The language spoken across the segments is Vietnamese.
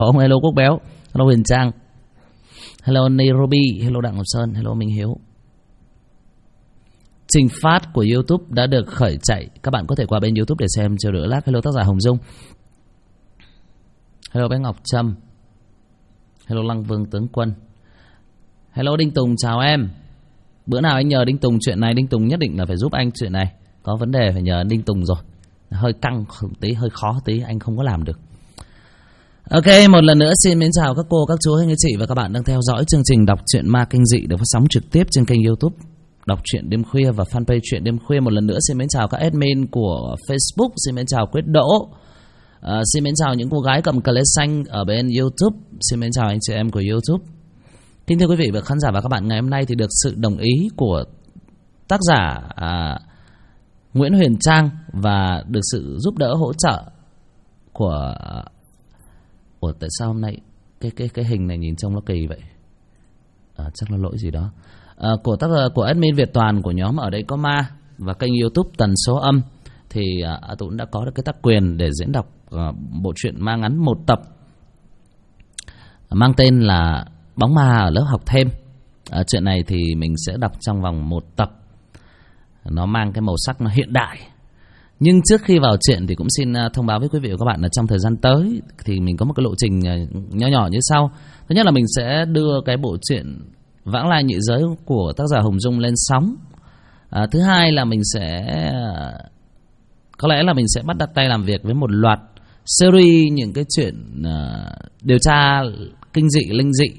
Hello Quốc Béo, hello Huyền Trang, hello Nairobi, hello Đặng Ngọc Sơn, hello Minh Hiếu. Trình phát của YouTube đã được khởi chạy. Các bạn có thể qua bên YouTube để xem chiều nữa lát. Hello tác giả Hồng Dung, hello bé Ngọc Trâm, hello Lăng Vương Tướng Quân, hello Đinh Tùng, chào em. Bữa nào anh nhờ Đinh Tùng chuyện này, Đinh Tùng nhất định là phải giúp anh chuyện này. Có vấn đề phải nhờ Đinh Tùng rồi. Hơi căng tí, hơi khó tí, anh không có làm được. Ok, một lần nữa xin mến chào các cô, các chú, anh chị và các bạn đang theo dõi chương trình đọc truyện ma kinh dị được phát sóng trực tiếp trên kênh YouTube Đọc truyện đêm khuya và fanpage truyện đêm khuya. Một lần nữa xin mến chào các admin của Facebook, xin mến chào Quyết Đỗ, xin mến chào những cô gái cầm cờ lê xanh ở bên YouTube, xin mến chào anh chị em của YouTube. Kính thưa quý vị và khán giả và các bạn, ngày hôm nay thì được sự đồng ý của tác giả Nguyễn Huyền Trang và được sự giúp đỡ hỗ trợ của tại sao hôm nay cái hình này nhìn trông nó kỳ vậy? Chắc là lỗi gì đó. Của admin Việt Toàn của nhóm Ở Đây Có Ma và kênh YouTube Tần Số Âm thì tôi cũng đã có được cái tác quyền để diễn đọc bộ truyện ma ngắn một tập mang tên là Bóng Ma Ở Lớp Học Thêm. Chuyện này thì mình sẽ đọc trong vòng một tập. Nó mang cái màu sắc nó hiện đại. Nhưng trước khi vào chuyện thì cũng xin thông báo với quý vị và các bạn là trong thời gian tới thì mình có một cái lộ trình nho nhỏ như sau. Thứ nhất là mình sẽ đưa cái bộ truyện Vãng Lai Nhị Giới của tác giả Hồng Dung lên sóng. Thứ hai là mình sẽ có lẽ là mình sẽ bắt đặt tay làm việc với một loạt series những cái chuyện điều tra kinh dị, linh dị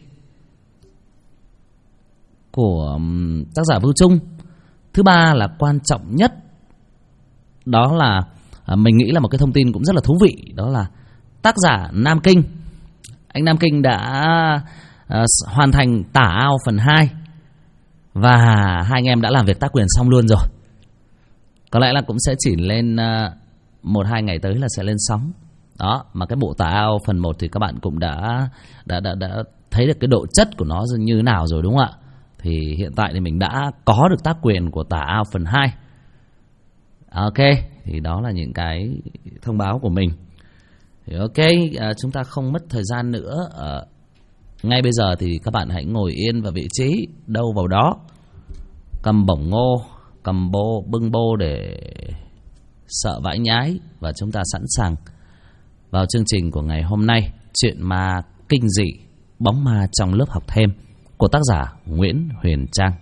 của tác giả Vưu Trung. Thứ ba là quan trọng nhất, đó là mình nghĩ là một cái thông tin cũng rất là thú vị, đó là tác giả Nam Kinh. Anh Nam Kinh đã hoàn thành Tả Ao phần 2 và hai anh em đã làm việc tác quyền xong luôn rồi. Có lẽ là cũng sẽ chỉ lên 1-2 ngày tới là sẽ lên sóng. Đó, mà cái bộ Tả Ao phần 1 thì các bạn cũng đã thấy được cái độ chất của nó như thế nào rồi đúng không ạ? Thì hiện tại thì mình đã có được tác quyền của Tả Ao phần 2. Ok, thì đó là những cái thông báo của mình. Thì ok, chúng ta không mất thời gian nữa. Ngay bây giờ thì các bạn hãy ngồi yên vào vị trí, đâu vào đó, cầm bổng ngô, cầm bưng bô để sợ vãi nhái. Và chúng ta sẵn sàng vào chương trình của ngày hôm nay, chuyện ma kinh dị Bóng Ma Trong Lớp Học Thêm của tác giả Nguyễn Huyền Trang.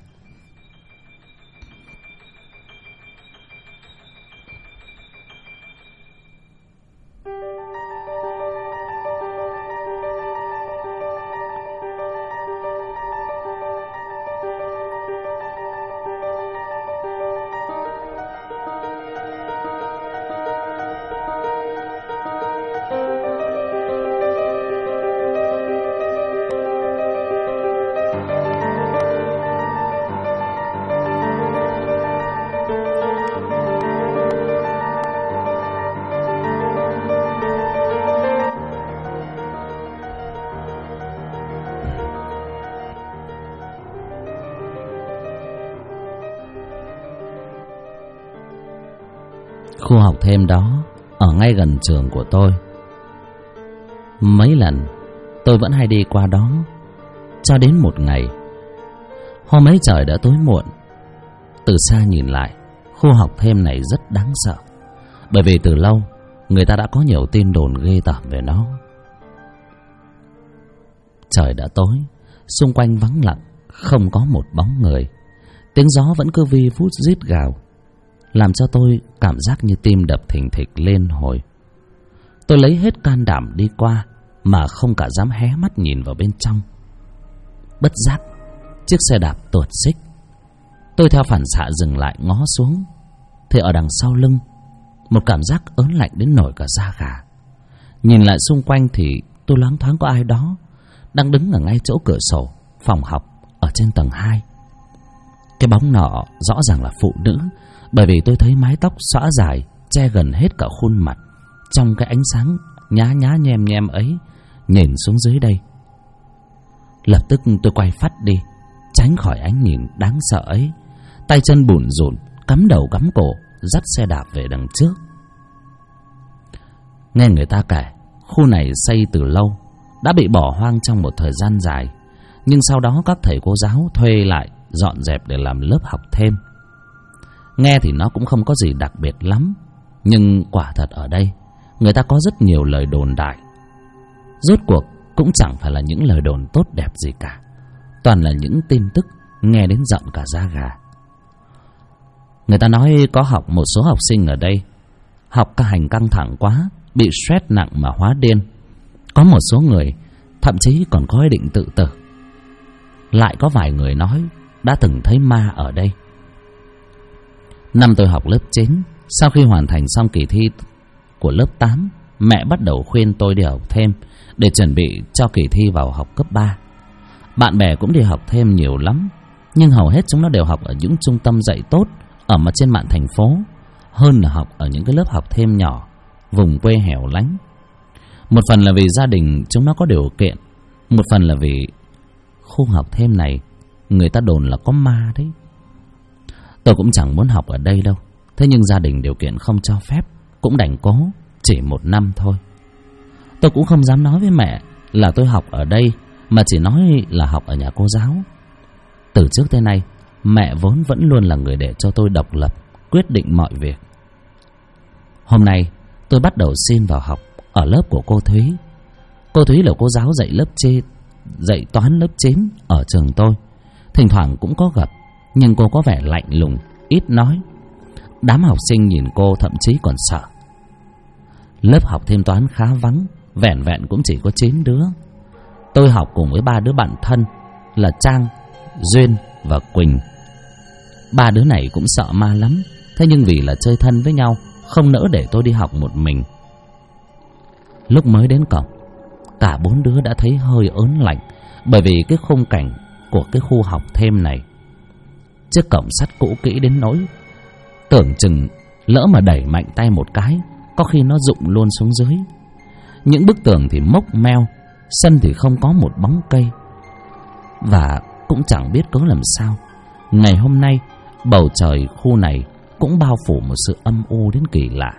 Khu học thêm đó ở ngay gần trường của tôi. Mấy lần tôi vẫn hay đi qua đó. Cho đến một ngày, hôm ấy trời đã tối muộn. Từ xa nhìn lại, khu học thêm này rất đáng sợ, bởi vì từ lâu người ta đã có nhiều tin đồn ghê tởm về nó. Trời đã tối, xung quanh vắng lặng, không có một bóng người. Tiếng gió vẫn cứ vi vút rít gào, làm cho tôi cảm giác như tim đập thình thịch lên hồi. Tôi lấy hết can đảm đi qua mà không cả dám hé mắt nhìn vào bên trong. Bất giác, chiếc xe đạp tuột xích. Tôi theo phản xạ dừng lại ngó xuống, thì ở đằng sau lưng một cảm giác ớn lạnh đến nổi cả da gà. Nhìn lại xung quanh thì tôi loáng thoáng có ai đó đang đứng ở ngay chỗ cửa sổ phòng học ở trên tầng 2. Cái bóng nọ rõ ràng là phụ nữ, bởi vì tôi thấy mái tóc xõa dài che gần hết cả khuôn mặt trong cái ánh sáng nhá nhá nhem nhem ấy nhìn xuống dưới đây. Lập tức tôi quay phắt đi, tránh khỏi ánh nhìn đáng sợ ấy. Tay chân bủn rủn, cắm đầu cắm cổ, dắt xe đạp về đằng trước. Nghe người ta kể, khu này xây từ lâu, đã bị bỏ hoang trong một thời gian dài, nhưng sau đó các thầy cô giáo thuê lại dọn dẹp để làm lớp học thêm. Nghe thì nó cũng không có gì đặc biệt lắm, nhưng quả thật ở đây người ta có rất nhiều lời đồn đại. Rốt cuộc cũng chẳng phải là những lời đồn tốt đẹp gì cả, toàn là những tin tức nghe đến giận cả da gà. Người ta nói có học một số học sinh ở đây học ca hành căng thẳng quá, bị stress nặng mà hóa điên. Có một số người thậm chí còn có ý định tự tử. Lại có vài người nói đã từng thấy ma ở đây. Năm tôi học lớp 9, sau khi hoàn thành xong kỳ thi của lớp 8, mẹ bắt đầu khuyên tôi đi học thêm để chuẩn bị cho kỳ thi vào học cấp 3. Bạn bè cũng đi học thêm nhiều lắm, nhưng hầu hết chúng nó đều học ở những trung tâm dạy tốt ở mặt trên mạng thành phố, hơn là học ở những cái lớp học thêm nhỏ, vùng quê hẻo lánh. Một phần là vì gia đình chúng nó có điều kiện, một phần là vì khu học thêm này người ta đồn là có ma đấy. Tôi cũng chẳng muốn học ở đây đâu, thế nhưng gia đình điều kiện không cho phép, cũng đành cố, chỉ 1 năm thôi. Tôi cũng không dám nói với mẹ là tôi học ở đây, mà chỉ nói là học ở nhà cô giáo. Từ trước tới nay, mẹ vốn vẫn luôn là người để cho tôi độc lập, quyết định mọi việc. Hôm nay, tôi bắt đầu xin vào học ở lớp của cô Thúy. Cô Thúy là cô giáo dạy toán lớp 9 ở trường tôi. Thỉnh thoảng cũng có gặp, nhưng cô có vẻ lạnh lùng, ít nói. Đám học sinh nhìn cô thậm chí còn sợ. Lớp học thêm toán khá vắng, vẻn vẹn cũng chỉ có 9 đứa. Tôi học cùng với 3 đứa bạn thân là Trang, Duyên và Quỳnh. 3 đứa này cũng sợ ma lắm, thế nhưng vì là chơi thân với nhau, không nỡ để tôi đi học một mình. Lúc mới đến cổng, cả 4 đứa đã thấy hơi ớn lạnh, bởi vì cái khung cảnh của cái khu học thêm này, chiếc cổng sắt cũ kỹ đến nỗi tưởng chừng lỡ mà đẩy mạnh tay một cái, có khi nó rụng luôn xuống dưới. Những bức tường thì mốc meo, sân thì không có một bóng cây. Và cũng chẳng biết cớ làm sao, ngày hôm nay bầu trời khu này cũng bao phủ một sự âm u đến kỳ lạ.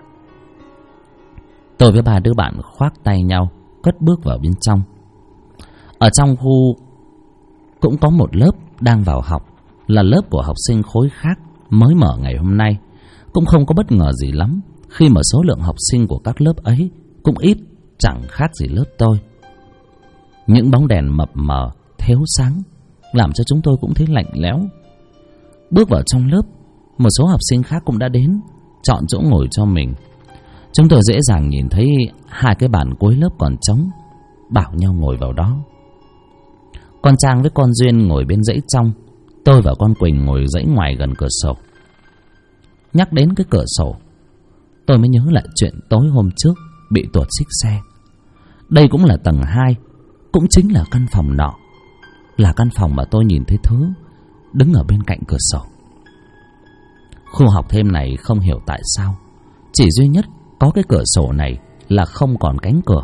Tôi với 3 đứa bạn khoác tay nhau, cất bước vào bên trong. Ở trong khu cũng có một lớp đang vào học, là lớp của học sinh khối khác, mới mở ngày hôm nay. Cũng không có bất ngờ gì lắm, khi mà số lượng học sinh của các lớp ấy cũng ít, chẳng khác gì lớp tôi. Những bóng đèn mập mờ, thiếu sáng, làm cho chúng tôi cũng thấy lạnh lẽo. Bước vào trong lớp, một số học sinh khác cũng đã đến, chọn chỗ ngồi cho mình. Chúng tôi dễ dàng nhìn thấy 2 cái bàn cuối lớp còn trống, bảo nhau ngồi vào đó. Con Trang với con Duyên ngồi bên dãy trong, tôi và con Quỳnh ngồi dãy ngoài gần cửa sổ. Nhắc đến cái cửa sổ, tôi mới nhớ lại chuyện tối hôm trước bị tuột xích xe. Đây cũng là tầng 2, cũng chính là căn phòng nọ, là căn phòng mà tôi nhìn thấy Thứ đứng ở bên cạnh cửa sổ. Khu học thêm này không hiểu tại sao chỉ duy nhất có cái cửa sổ này là không còn cánh cửa.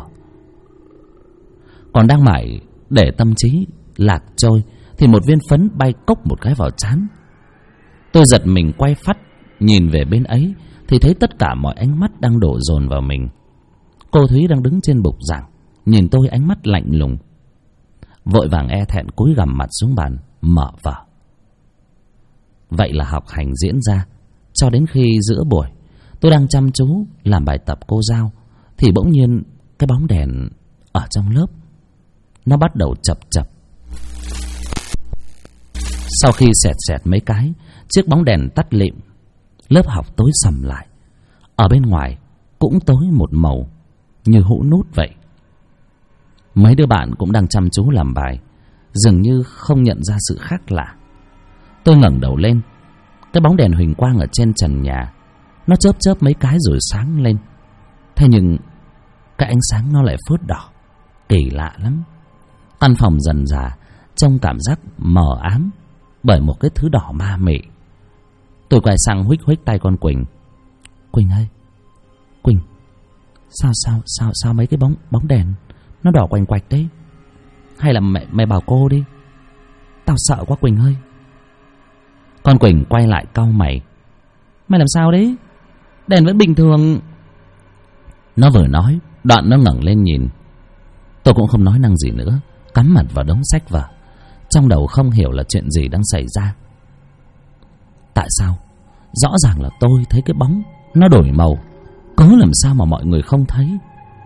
Còn đang mải để tâm trí lạc trôi thì một viên phấn bay cốc một cái vào trán. Tôi giật mình quay phắt nhìn về bên ấy thì thấy tất cả mọi ánh mắt đang đổ dồn vào mình. Cô Thúy đang đứng trên bục giảng, nhìn tôi ánh mắt lạnh lùng. Vội vàng e thẹn cúi gằm mặt xuống bàn mở vở. Vậy là học hành diễn ra cho đến khi giữa buổi tôi đang chăm chú làm bài tập cô giao, thì bỗng nhiên cái bóng đèn ở trong lớp nó bắt đầu chập chập. Sau khi xẹt xẹt mấy cái, chiếc bóng đèn tắt lịm. Lớp học tối sầm lại. Ở bên ngoài cũng tối một màu, như hũ nút vậy. Mấy đứa bạn cũng đang chăm chú làm bài, dường như không nhận ra sự khác lạ. Tôi ngẩng đầu lên, cái bóng đèn huỳnh quang ở trên trần nhà nó chớp chớp mấy cái rồi sáng lên. Thế nhưng cái ánh sáng nó lại phớt đỏ, kỳ lạ lắm. Căn phòng dần dà trông cảm giác mờ ám bởi một cái thứ đỏ ma mị. Tôi quay sang huých huých tay con Quỳnh. Quỳnh ơi, Quỳnh, sao mấy cái bóng đèn nó đỏ quành quạch đấy? Hay là mẹ bảo cô đi, tao sợ quá Quỳnh ơi. Con Quỳnh quay lại cau mày. Mày làm sao đấy? Đèn vẫn bình thường. Nó vừa nói, đoạn nó ngẩng lên nhìn. Tôi cũng không nói năng gì nữa, cắm mặt vào đống sách vở, trong đầu không hiểu là chuyện gì đang xảy ra. Tại sao? Rõ ràng là tôi thấy cái bóng nó đổi màu, cớ làm sao mà mọi người không thấy?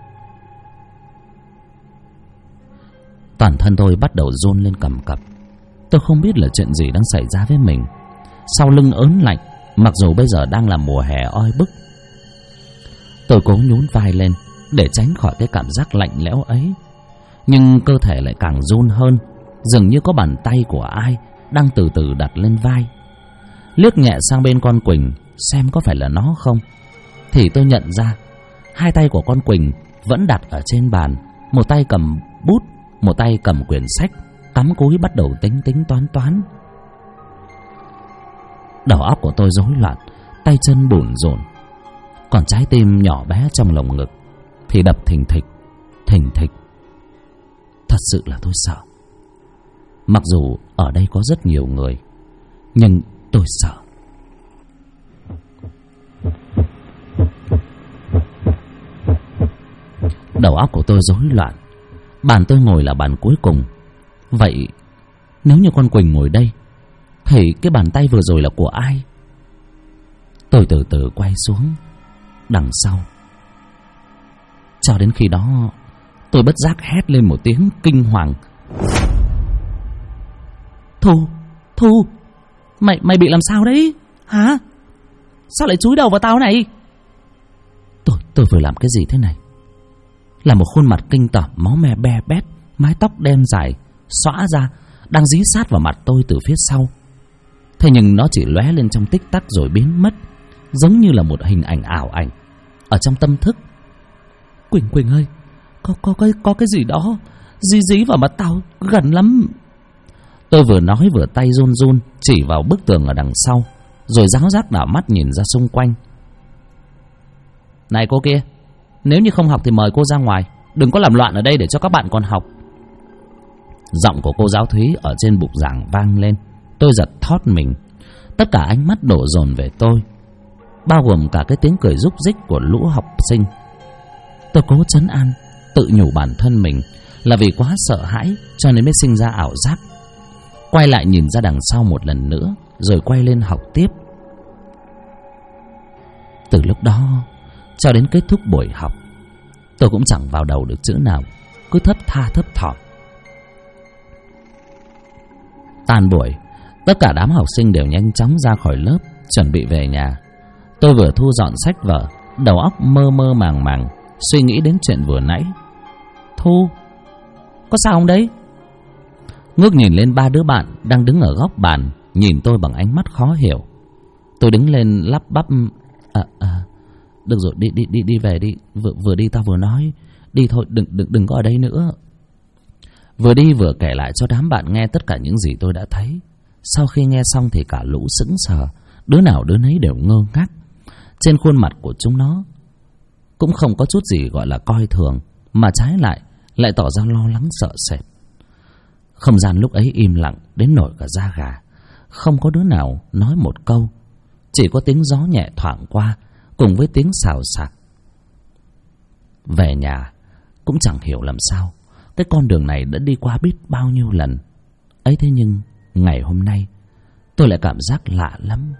Toàn thân tôi bắt đầu run lên cầm cập. Tôi không biết là chuyện gì đang xảy ra với mình. Sau lưng ớn lạnh, mặc dù bây giờ đang là mùa hè oi bức. Tôi cố nhún vai lên để tránh khỏi cái cảm giác lạnh lẽo ấy, nhưng cơ thể lại càng run hơn, dường như có bàn tay của ai đang từ từ đặt lên vai. Liếc nhẹ sang bên con Quỳnh xem có phải là nó không, thì tôi nhận ra hai tay của con Quỳnh vẫn đặt ở trên bàn, một tay cầm bút, một tay cầm quyển sách, cắm cúi bắt đầu tính toán. Đầu óc của tôi rối loạn, tay chân bủn rủn, còn trái tim nhỏ bé trong lồng ngực thì đập thình thịch. Thật sự là tôi sợ. Mặc dù ở đây có rất nhiều người, nhưng tôi sợ. Đầu óc của tôi rối loạn. Bàn tôi ngồi là bàn cuối cùng. Vậy nếu như con Quỳnh ngồi đây thì cái bàn tay vừa rồi là của ai? Tôi từ từ quay xuống đằng sau. Cho đến khi đó tôi bất giác hét lên một tiếng kinh hoàng. Thu, mày bị làm sao đấy hả? Sao lại chúi đầu vào tao này? Tôi vừa làm cái gì thế này? Là một khuôn mặt kinh tởm, máu me be bét, mái tóc đen dài xõa ra đang dí sát vào mặt tôi từ phía sau. Thế nhưng nó chỉ lóe lên trong tích tắc rồi biến mất, giống như là một hình ảnh ảo ảnh ở trong tâm thức. Quỳnh ơi, có cái gì đó dí vào mặt tao gần lắm. Tôi vừa nói vừa tay run chỉ vào bức tường ở đằng sau, rồi ráo rác đảo mắt nhìn ra xung quanh. Này cô kia, nếu như không học thì mời cô ra ngoài, đừng có làm loạn ở đây để cho các bạn còn học. Giọng của cô giáo Thúy ở trên bục giảng vang lên. Tôi giật thót mình. Tất cả ánh mắt đổ dồn về tôi, bao gồm cả cái tiếng cười rúc rích của lũ học sinh. Tôi cố trấn an, tự nhủ bản thân mình là vì quá sợ hãi cho nên mới sinh ra ảo giác. Quay lại nhìn ra đằng sau một lần nữa, rồi quay lên học tiếp. Từ lúc đó cho đến kết thúc buổi học, tôi cũng chẳng vào đầu được chữ nào, cứ thấp thỏm. Tan buổi, tất cả đám học sinh đều nhanh chóng ra khỏi lớp, chuẩn bị về nhà. Tôi vừa thu dọn sách vở, đầu óc mơ màng, suy nghĩ đến chuyện vừa nãy. Thu, có sao không đấy? Ngước nhìn lên ba đứa bạn đang đứng ở góc bàn, nhìn tôi bằng ánh mắt khó hiểu. Tôi đứng lên lắp bắp. Được rồi, đi về đi. Vừa đi tao vừa nói. Đi thôi, đừng có ở đây nữa. Vừa đi vừa kể lại cho đám bạn nghe tất cả những gì tôi đã thấy. Sau khi nghe xong thì cả lũ sững sờ, đứa nào đứa nấy đều ngơ ngác. Trên khuôn mặt của chúng nó cũng không có chút gì gọi là coi thường, mà trái lại tỏ ra lo lắng sợ sệt. Không gian lúc ấy im lặng đến nổi cả da gà. Không có đứa nào nói một câu, chỉ có tiếng gió nhẹ thoảng qua cùng với tiếng xào xạc. Về nhà cũng chẳng hiểu làm sao, cái con đường này đã đi qua biết bao nhiêu lần ấy, thế nhưng ngày hôm nay tôi lại cảm giác lạ lắm.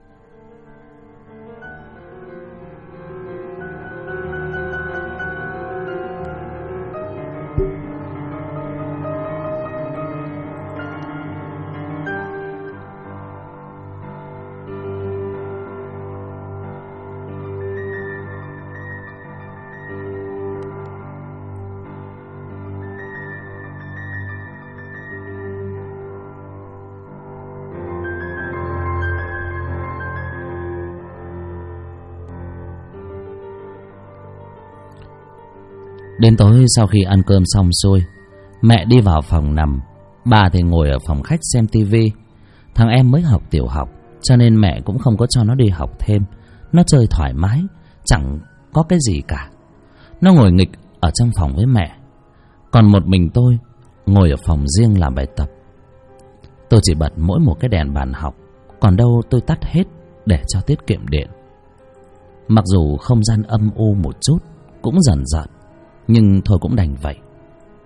Đến tối sau khi ăn cơm xong xuôi, mẹ đi vào phòng nằm, bà thì ngồi ở phòng khách xem tivi. Thằng em mới học tiểu học, cho nên mẹ cũng không có cho nó đi học thêm. Nó chơi thoải mái, chẳng có cái gì cả. Nó ngồi nghịch ở trong phòng với mẹ, còn một mình tôi ngồi ở phòng riêng làm bài tập. Tôi chỉ bật mỗi một cái đèn bàn học, còn đâu tôi tắt hết để cho tiết kiệm điện. Mặc dù không gian âm u một chút, cũng dần dần, nhưng thôi cũng đành vậy.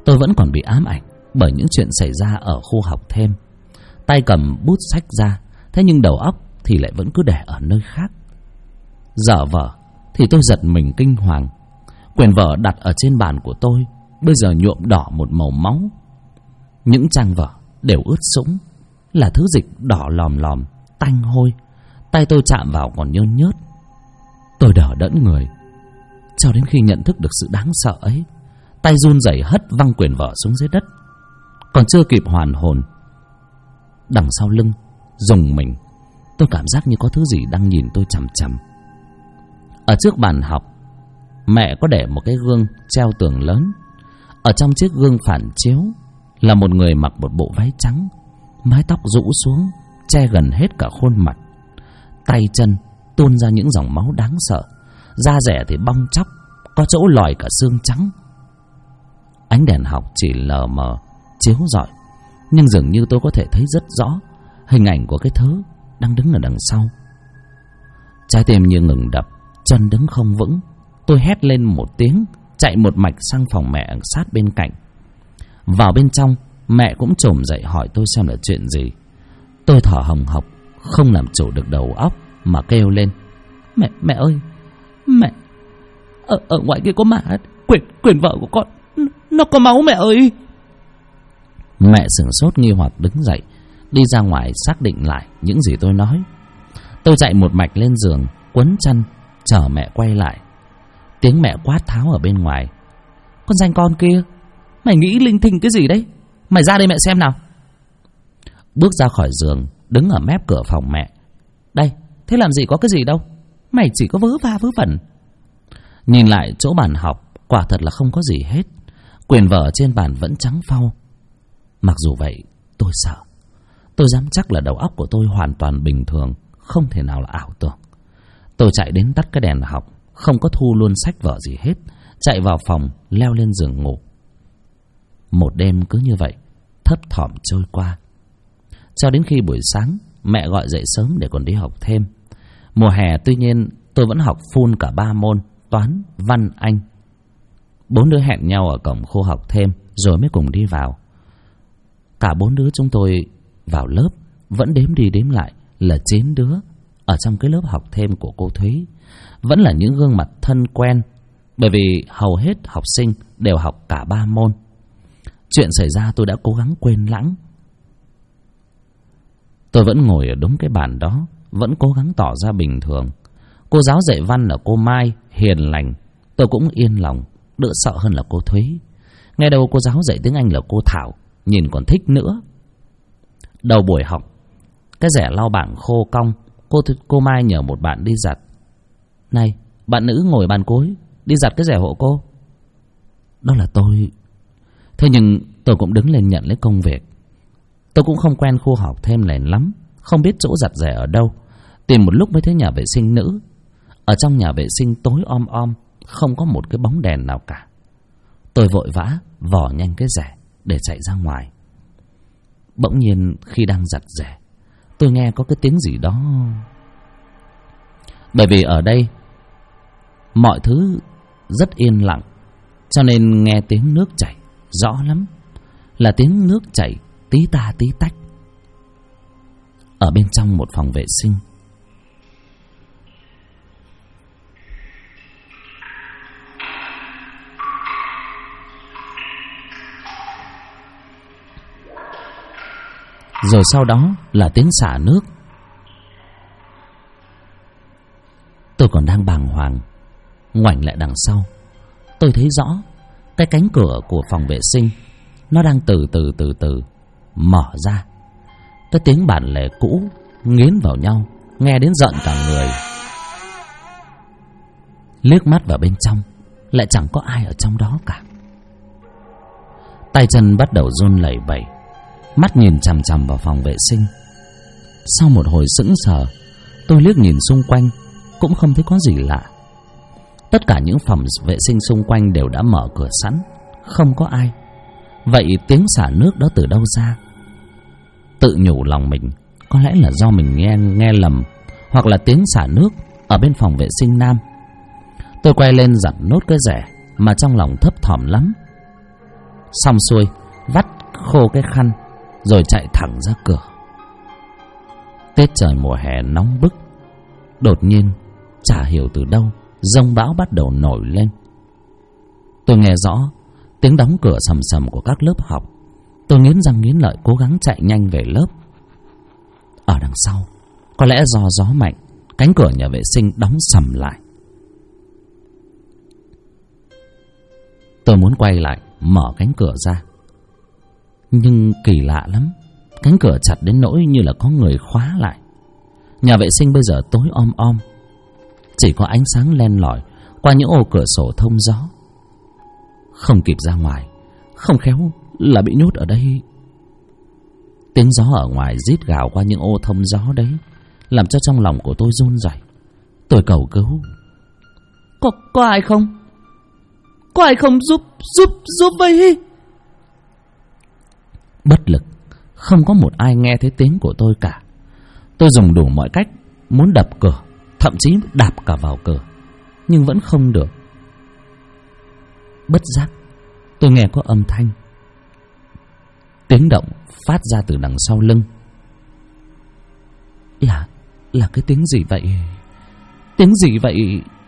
tôi vẫn còn bị ám ảnh bởi những chuyện xảy ra ở khu học thêm. Tay cầm bút sách ra, thế nhưng đầu óc thì lại vẫn cứ để ở nơi khác. Dở vở thì tôi giật mình kinh hoàng. Quyển vở đặt ở trên bàn của tôi bây giờ nhuộm đỏ một màu máu. Những trang vở đều ướt sũng, là thứ dịch đỏ lòm lòm, tanh hôi. Tay tôi chạm vào còn nhơn nhớt. Tôi đờ đẫn người, cho đến khi nhận thức được sự đáng sợ ấy, tay run rẩy hất văng quyển vở xuống dưới đất. Còn chưa kịp hoàn hồn, đằng sau lưng rùng mình, tôi cảm giác như có thứ gì đang nhìn tôi chằm chằm. Ở trước bàn học, mẹ có để một cái gương treo tường lớn. Ở trong chiếc gương phản chiếu là một người mặc một bộ váy trắng, mái tóc rũ xuống che gần hết cả khuôn mặt. Tay chân tuôn ra những dòng máu đáng sợ, da rẻ thì bong tróc, có chỗ lòi cả xương trắng. Ánh đèn học chỉ lờ mờ chiếu rọi, nhưng dường như tôi có thể thấy rất rõ hình ảnh của cái thứ đang đứng ở đằng sau. Trái tim như ngừng đập, chân đứng không vững. Tôi hét lên một tiếng, chạy một mạch sang phòng mẹ sát bên cạnh. Vào bên trong, mẹ cũng trồm dậy hỏi tôi xem là chuyện gì. Tôi thở hồng hộc, không làm chủ được đầu óc mà kêu lên: Mẹ ơi, mẹ, ở ngoài kia có ma, quyển vở của con nó có máu mẹ ơi. Mẹ sửng sốt nghi hoặc đứng dậy, đi ra ngoài xác định lại những gì tôi nói. Tôi chạy một mạch lên giường, quấn chăn chờ mẹ quay lại. Tiếng mẹ quát tháo ở bên ngoài: Con danh con kia, mày nghĩ linh tinh cái gì đấy? Mày ra đây mẹ xem nào. Bước ra khỏi giường, đứng ở mép cửa phòng mẹ. Đây, thế làm gì có cái gì đâu, mày chỉ có vớ va vớ vẩn. Nhìn lại chỗ bàn học, quả thật là không có gì hết. Quyển vở trên bàn vẫn trắng phau. Mặc dù vậy, tôi sợ. Tôi dám chắc là đầu óc của tôi hoàn toàn bình thường, không thể nào là ảo tưởng. Tôi chạy đến tắt cái đèn học, không có thu luôn sách vở gì hết, chạy vào phòng, leo lên giường ngủ. Một đêm cứ như vậy thấp thỏm trôi qua, cho đến khi buổi sáng mẹ gọi dậy sớm để còn đi học thêm. Mùa hè tuy nhiên tôi vẫn học full cả 3 môn toán, văn, anh. 4 đứa hẹn nhau ở cổng khu học thêm rồi mới cùng đi vào. Cả 4 đứa chúng tôi vào lớp vẫn đếm đi đếm lại là 9 đứa ở trong cái lớp học thêm của cô Thúy. Vẫn là những gương mặt thân quen, bởi vì hầu hết học sinh đều học cả 3 môn. Chuyện xảy ra tôi đã cố gắng quên lãng. Tôi vẫn ngồi ở đúng cái bàn đó, vẫn cố gắng tỏ ra bình thường. Cô giáo dạy văn là cô Mai, hiền lành, tôi cũng yên lòng, đỡ sợ hơn là cô Thúy. Nghe đầu cô giáo dạy tiếng Anh là cô Thảo, nhìn còn thích nữa. Đầu buổi học, cái rẻ lau bảng khô cong, cô Mai nhờ một bạn đi giặt. Này, bạn nữ ngồi bàn cuối, đi giặt cái rẻ hộ cô. Đó là tôi. Thế nhưng tôi cũng đứng lên nhận lấy công việc. Tôi cũng không quen khu học thêm này lắm, không biết chỗ giặt rẻ ở đâu. Tìm một lúc mới thấy nhà vệ sinh nữ. Ở trong nhà vệ sinh tối om om, không có một cái bóng đèn nào cả. Tôi vội vã vò nhanh cái rẻ để chạy ra ngoài. Bỗng nhiên khi đang giặt rẻ, tôi nghe có cái tiếng gì đó. Bởi vì ở đây mọi thứ rất yên lặng, cho nên nghe tiếng nước chảy rõ lắm. Là tiếng nước chảy tí ta tí tách. Ở bên trong một phòng vệ sinh, rồi sau đó là tiếng xả nước. Tôi còn đang bàng hoàng, ngoảnh lại đằng sau, tôi thấy rõ cái cánh cửa của phòng vệ sinh nó đang từ từ mở ra. Cái tiếng bản lề cũ nghiến vào nhau, nghe đến giận cả người. Liếc mắt vào bên trong, lại chẳng có ai ở trong đó cả. Tay chân bắt đầu run lẩy bẩy, mắt nhìn chằm chằm vào phòng vệ sinh. Sau một hồi sững sờ, tôi liếc nhìn xung quanh, cũng không thấy có gì lạ. Tất cả những phòng vệ sinh xung quanh đều đã mở cửa sẵn, không có ai. Vậy tiếng xả nước đó từ đâu ra? Tự nhủ lòng mình, có lẽ là do mình nghe lầm, hoặc là tiếng xả nước ở bên phòng vệ sinh nam. Tôi quay lên giặt nốt cái rẻ mà trong lòng thấp thỏm lắm. Xong xuôi, vắt khô cái khăn rồi chạy thẳng ra cửa. Tiết trời mùa hè nóng bức. Đột nhiên, chả hiểu từ đâu, giông bão bắt đầu nổi lên. Tôi nghe rõ tiếng đóng cửa sầm sầm của các lớp học. Tôi nghiến răng nghiến lợi cố gắng chạy nhanh về lớp. Ở đằng sau, có lẽ do gió mạnh, cánh cửa nhà vệ sinh đóng sầm lại. Tôi muốn quay lại mở cánh cửa ra, nhưng kỳ lạ lắm, cánh cửa chặt đến nỗi như là có người khóa lại. Nhà vệ sinh bây giờ tối om om, chỉ có ánh sáng len lỏi qua những ô cửa sổ thông gió. Không kịp ra ngoài, không khéo là bị nhốt ở đây. Tiếng gió ở ngoài rít gào qua những ô thông gió đấy, làm cho trong lòng của tôi run rẩy. Tôi cầu cứu: Có ai không? Có ai không giúp với? Bất lực, không có một ai nghe thấy tiếng của tôi cả. Tôi dùng đủ mọi cách muốn đập cửa, thậm chí đạp cả vào cửa, nhưng vẫn không được. Bất giác, tôi nghe có âm thanh, tiếng động phát ra từ đằng sau lưng. Là cái tiếng gì vậy? Tiếng gì vậy?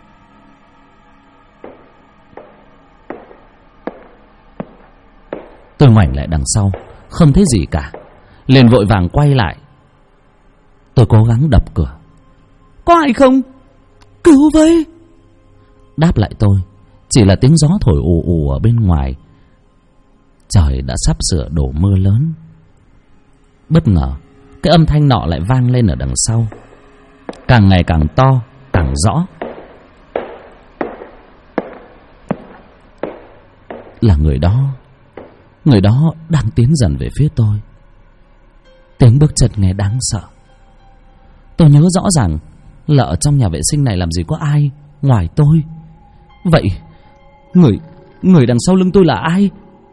Tôi ngoảnh lại đằng sau, không thấy gì cả, liền vội vàng quay lại. Tôi cố gắng đập cửa. Có ai không? Cứu với! Đáp lại tôi chỉ là tiếng gió thổi ù ù ở bên ngoài. Trời đã sắp sửa đổ mưa lớn. Bất ngờ, cái âm thanh nọ lại vang lên ở đằng sau, càng ngày càng to, càng rõ. Là người đó đang tiến dần về phía tôi. Tiếng bước chân nghe đáng sợ. Tôi nhớ rõ ràng là ở trong nhà vệ sinh này làm gì có ai ngoài tôi. Vậy người đằng sau lưng tôi là ai?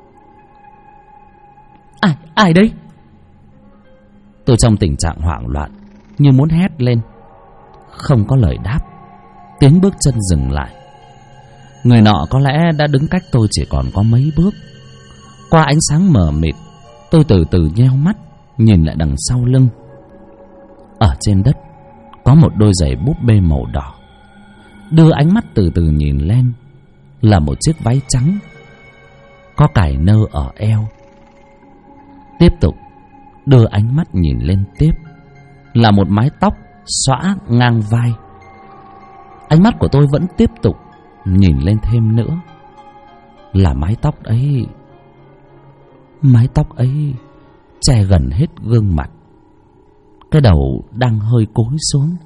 Ai đấy? Tôi trong tình trạng hoảng loạn, như muốn hét lên. Không có lời đáp. Tiếng bước chân dừng lại. Người nọ có lẽ đã đứng cách tôi chỉ còn có mấy bước. Qua ánh sáng mờ mịt, tôi từ từ nheo mắt, nhìn lại đằng sau lưng. Ở trên đất có một đôi giày búp bê màu đỏ. Đưa ánh mắt từ từ nhìn lên, là một chiếc váy trắng có cài nơ ở eo. Tiếp tục đưa ánh mắt nhìn lên tiếp, là một mái tóc xõa ngang vai. Ánh mắt của tôi vẫn tiếp tục nhìn lên thêm nữa. Là mái tóc ấy che gần hết gương mặt. Cái đầu đang hơi cúi xuống.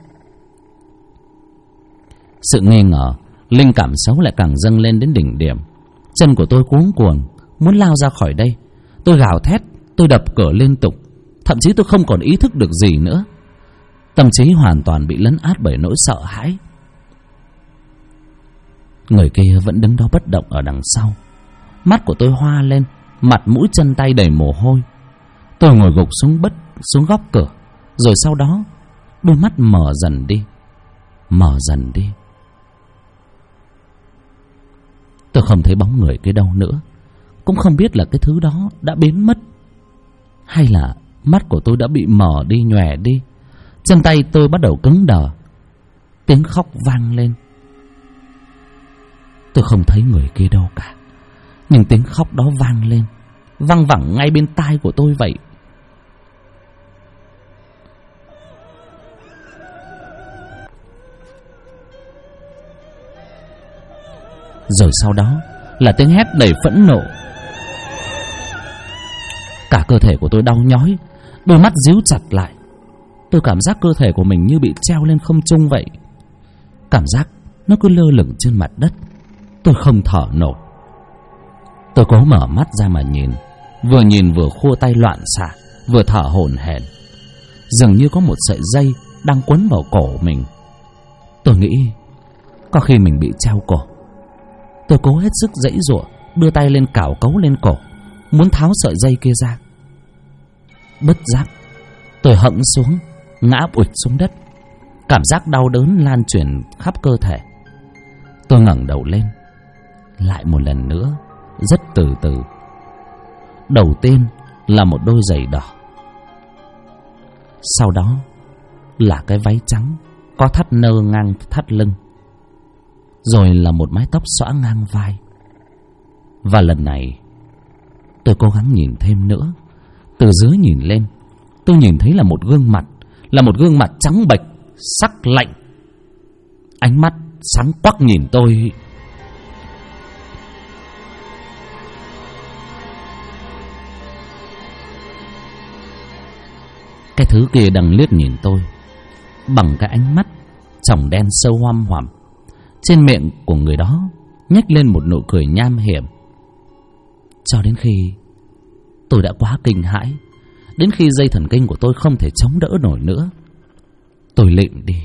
Sự nghi ngờ, linh cảm xấu lại càng dâng lên đến đỉnh điểm. Chân của tôi cuống cuồng, muốn lao ra khỏi đây. Tôi gào thét, tôi đập cửa liên tục. Thậm chí tôi không còn ý thức được gì nữa. Tâm trí hoàn toàn bị lấn át bởi nỗi sợ hãi. Người kia vẫn đứng đó bất động ở đằng sau. Mắt của tôi hoa lên, mặt mũi chân tay đầy mồ hôi. Tôi ngồi gục xuống góc cửa. Rồi sau đó đôi mắt mở dần đi. Tôi không thấy bóng người kia đâu nữa. Cũng không biết là cái thứ đó đã biến mất, hay là mắt của tôi đã bị mở đi, nhòe đi. Chân tay tôi bắt đầu cứng đờ. Tiếng khóc vang lên. Tôi không thấy người kia đâu cả, nhưng tiếng khóc đó vang lên, văng vẳng ngay bên tai của tôi vậy. Rồi sau đó là tiếng hét đầy phẫn nộ. Cả cơ thể của tôi đau nhói, đôi mắt díu chặt lại. Tôi cảm giác cơ thể của mình như bị treo lên không trung vậy. Cảm giác nó cứ lơ lửng trên mặt đất. Tôi không thở nổi. Tôi cố mở mắt ra mà nhìn vừa khua tay loạn xạ, vừa thở hổn hển. Dường như có một sợi dây đang quấn vào cổ mình. Tôi nghĩ có khi mình bị treo cổ. Tôi cố hết sức giãy giụa, đưa tay lên cào cấu lên cổ, muốn tháo sợi dây kia ra. Bất giác tôi hẫng xuống, ngã ụịch xuống đất. Cảm giác đau đớn lan truyền khắp cơ thể. Tôi ngẩng đầu lên, lại một lần nữa, rất từ từ, Đầu tiên là một đôi giày đỏ, sau đó là cái váy trắng có thắt nơ ngang thắt lưng, rồi là một mái tóc xõa ngang vai. Và lần này tôi cố gắng nhìn thêm nữa. Từ dưới nhìn lên, tôi nhìn thấy là một gương mặt trắng bệch, sắc lạnh. Ánh mắt sáng quắc nhìn tôi. Cái thứ kia đang liếc nhìn tôi bằng cái ánh mắt tròng đen sâu hoăm hoằm. Trên miệng của người đó nhếch lên một nụ cười nham hiểm. Cho đến khi tôi đã quá kinh hãi, đến khi dây thần kinh của tôi không thể chống đỡ nổi nữa, tôi lịm đi.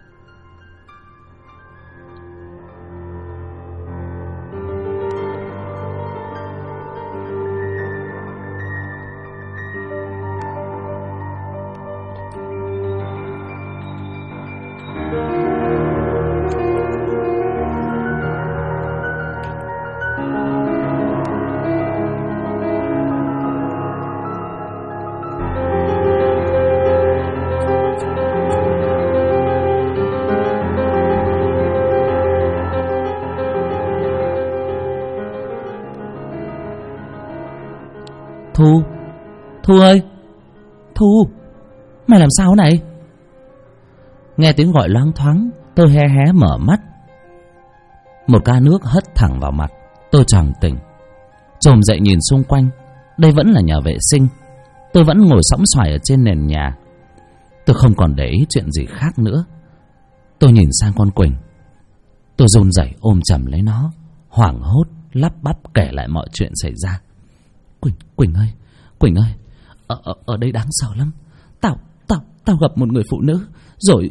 Thu ơi, Thu, mày làm sao này? Nghe tiếng gọi loáng thoáng, tôi hé hé mở mắt. Một ca nước hất thẳng vào mặt, tôi choàng tỉnh. Chồm dậy nhìn xung quanh, đây vẫn là nhà vệ sinh. Tôi vẫn ngồi sõng xoài ở trên nền nhà. Tôi không còn để ý chuyện gì khác nữa. Tôi nhìn sang con Quỳnh. Tôi run rẩy ôm chầm lấy nó, hoảng hốt lắp bắp kể lại mọi chuyện xảy ra. Quỳnh ơi, ở đây đáng sợ lắm. Tao gặp một người phụ nữ, rồi.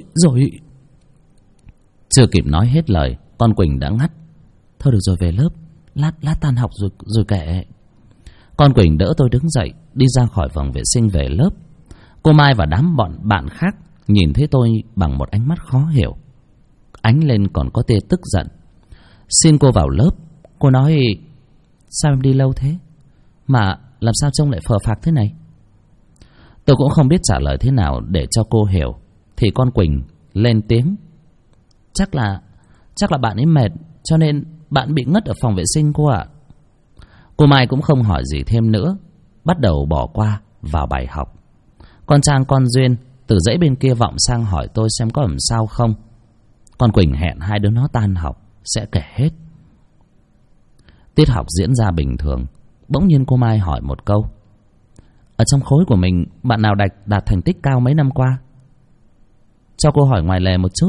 Chưa kịp nói hết lời, con Quỳnh đã ngắt. Thôi được rồi, về lớp, lát tan học rồi kể. Con Quỳnh đỡ tôi đứng dậy, đi ra khỏi phòng vệ sinh về lớp. Cô Mai và đám bọn bạn khác nhìn thấy tôi bằng một ánh mắt khó hiểu, ánh lên còn có tia tức giận. Xin cô vào lớp. Cô nói: sao em đi lâu thế, mà làm sao trông lại phờ phạc thế này? Tôi cũng không biết trả lời thế nào để cho cô hiểu, thì con Quỳnh lên tiếng: Chắc là bạn ấy mệt, cho nên bạn bị ngất ở phòng vệ sinh cô ạ. Cô Mai cũng không hỏi gì thêm nữa, bắt đầu bỏ qua vào bài học. Con Trang con Duyên từ dãy bên kia vọng sang hỏi tôi xem có làm sao không. Con Quỳnh hẹn hai đứa nó tan học sẽ kể hết. Tiết học diễn ra bình thường. Bỗng nhiên cô Mai hỏi một câu: ở trong khối của mình, bạn nào đạt thành tích cao mấy năm qua? Cho cô hỏi ngoài lề một chút.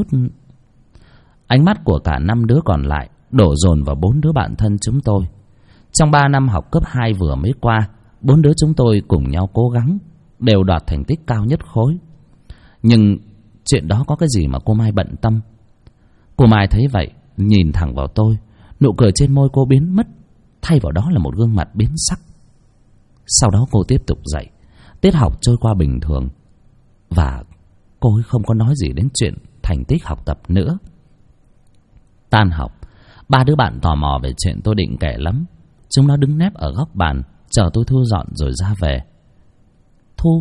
Ánh mắt của cả 5 đứa còn lại đổ dồn vào 4 đứa bạn thân chúng tôi. Trong 3 năm học cấp 2 vừa mới qua, 4 đứa chúng tôi cùng nhau cố gắng, đều đoạt thành tích cao nhất khối. Nhưng chuyện đó có cái gì mà cô Mai bận tâm? Cô Mai thấy vậy, nhìn thẳng vào tôi. Nụ cười trên môi cô biến mất, thay vào đó là một gương mặt biến sắc. Sau đó cô tiếp tục dạy. Tiết học trôi qua bình thường, và cô ấy không có nói gì đến chuyện thành tích học tập nữa. Tan học, 3 đứa bạn tò mò về chuyện tôi định kể lắm. Chúng nó đứng nép ở góc bàn chờ tôi thu dọn rồi ra về. Thu,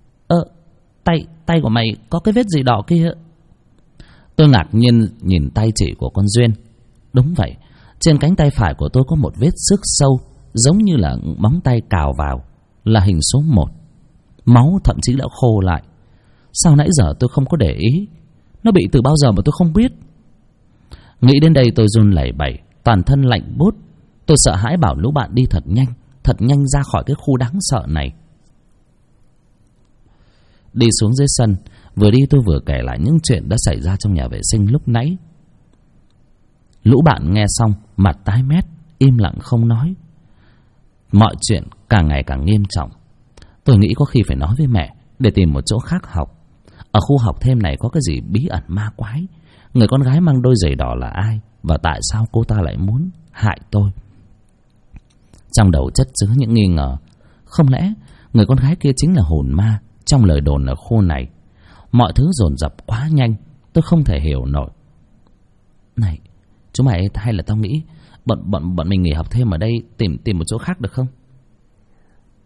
tay của mày có cái vết gì đỏ kia? Tôi ngạc nhiên nhìn tay chỉ của con Duyên. Đúng vậy, trên cánh tay phải của tôi có một vết xước sâu, giống như là móng tay cào vào, là hình số 1. Máu thậm chí đã khô lại. Sao nãy giờ tôi không có để ý? Nó bị từ bao giờ mà tôi không biết? Nghĩ đến đây tôi run lẩy bẩy, toàn thân lạnh buốt. Tôi sợ hãi bảo lũ bạn đi thật nhanh ra khỏi cái khu đáng sợ này. Đi xuống dưới sân, vừa đi tôi vừa kể lại những chuyện đã xảy ra trong nhà vệ sinh lúc nãy. Lũ bạn nghe xong, mặt tái mét, im lặng không nói. Mọi chuyện càng ngày càng nghiêm trọng. Tôi nghĩ có khi phải nói với mẹ để tìm một chỗ khác học. Ở khu học thêm này có cái gì bí ẩn ma quái. Người con gái mang đôi giày đỏ là ai, và tại sao cô ta lại muốn hại tôi? Trong đầu chất chứa những nghi ngờ. Không lẽ người con gái kia chính là hồn ma trong lời đồn ở khu này? Mọi thứ dồn dập quá nhanh, tôi không thể hiểu nổi. Này, chúng mày, hay là tao nghĩ bọn mình nghỉ học thêm ở đây, tìm một chỗ khác được không?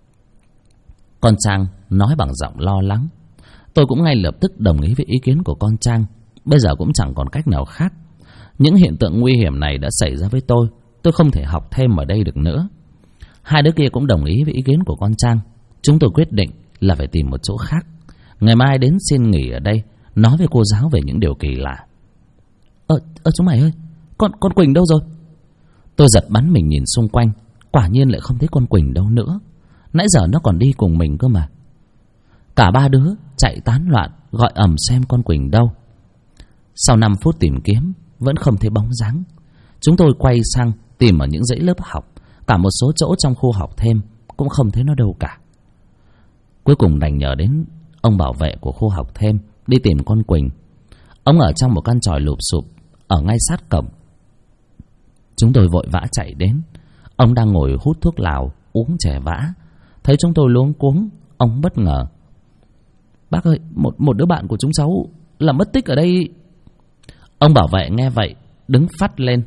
Con Trang nói bằng giọng lo lắng. Tôi cũng ngay lập tức đồng ý với ý kiến của con Trang. Bây giờ cũng chẳng còn cách nào khác. Những hiện tượng nguy hiểm này đã xảy ra với tôi không thể học thêm ở đây được nữa. Hai đứa kia cũng đồng ý với ý kiến của con Trang. Chúng tôi quyết định là phải tìm một chỗ khác. Ngày mai đến xin nghỉ ở đây, nói với cô giáo về những điều kỳ lạ. Chúng mày ơi, con Quỳnh đâu rồi? Tôi giật bắn mình nhìn xung quanh. Quả nhiên lại không thấy con Quỳnh đâu nữa. Nãy giờ nó còn đi cùng mình cơ mà. Cả ba đứa chạy tán loạn gọi ầm xem con Quỳnh đâu. Sau 5 phút tìm kiếm vẫn không thấy bóng dáng. Chúng tôi quay sang tìm ở những dãy lớp học, cả một số chỗ trong khu học thêm cũng không thấy nó đâu cả. Cuối cùng đành nhờ đến ông bảo vệ của khu học thêm đi tìm con Quỳnh. Ông ở trong một căn chòi lụp xụp ở ngay sát cổng. Chúng tôi vội vã chạy đến. Ông đang ngồi hút thuốc lào, uống chè vã. Thấy chúng tôi luống cuống, ông bất ngờ: "Bác ơi, một đứa bạn của chúng cháu là mất tích ở đây." Ông bảo vệ nghe vậy đứng phắt lên: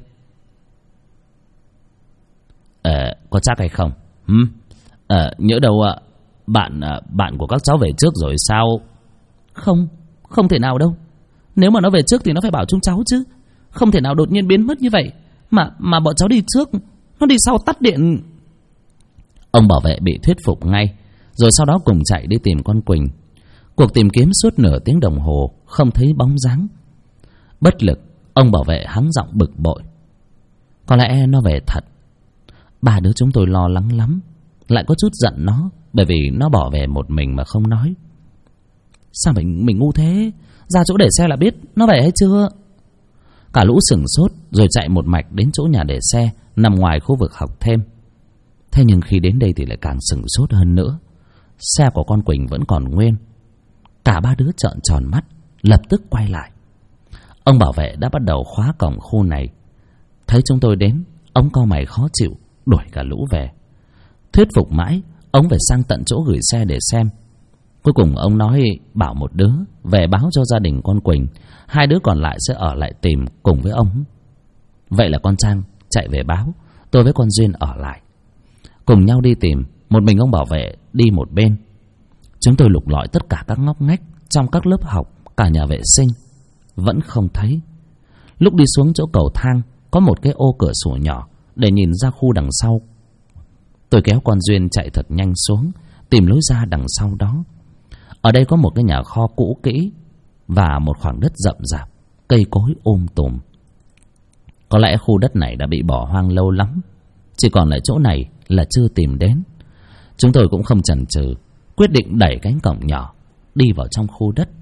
"Có chắc hay không? Nhỡ đâu bạn của các cháu về trước rồi sao?" Không thể nào đâu. Nếu mà nó về trước thì nó phải bảo chúng cháu chứ. Không thể nào đột nhiên biến mất như vậy. Mà bọn cháu đi trước, nó đi sau tắt điện. Ông bảo vệ bị thuyết phục ngay, rồi sau đó cùng chạy đi tìm con Quỳnh. Cuộc tìm kiếm suốt nửa tiếng đồng hồ không thấy bóng dáng. Bất lực, ông bảo vệ hắng giọng bực bội: "Có lẽ nó về thật." Ba đứa chúng tôi lo lắng lắm, lại có chút giận nó bởi vì nó bỏ về một mình mà không nói. Sao mình ngu thế? Ra chỗ để xe là biết nó về hay chưa? Cả lũ sửng sốt rồi chạy một mạch đến chỗ nhà để xe nằm ngoài khu vực học thêm. Thế nhưng khi đến đây thì lại càng sửng sốt hơn nữa. Xe của con Quỳnh vẫn còn nguyên. Cả ba đứa trợn tròn mắt, lập tức quay lại. Ông bảo vệ đã bắt đầu khóa cổng khu này. Thấy chúng tôi đến, ông cau mày khó chịu, đuổi cả lũ về. Thuyết phục mãi, ông phải sang tận chỗ gửi xe để xem. Cuối cùng ông nói bảo một đứa về báo cho gia đình con Quỳnh, 2 đứa còn lại sẽ ở lại tìm cùng với ông. Vậy là con Trang chạy về báo, tôi với con Duyên ở lại. Cùng nhau đi tìm, một mình ông bảo vệ đi một bên. Chúng tôi lục lọi tất cả các ngóc ngách trong các lớp học, cả nhà vệ sinh, vẫn không thấy. Lúc đi xuống chỗ cầu thang, có một cái ô cửa sổ nhỏ để nhìn ra khu đằng sau. Tôi kéo con Duyên chạy thật nhanh xuống, tìm lối ra đằng sau đó. Ở đây có một cái nhà kho cũ kỹ và một khoảng đất rậm rạp, cây cối tùm. Có lẽ khu đất này đã bị bỏ hoang lâu lắm, chỉ còn lại chỗ này là chưa tìm đến. Chúng tôi cũng không chần chừ, quyết định đẩy cánh cổng nhỏ đi vào trong khu đất.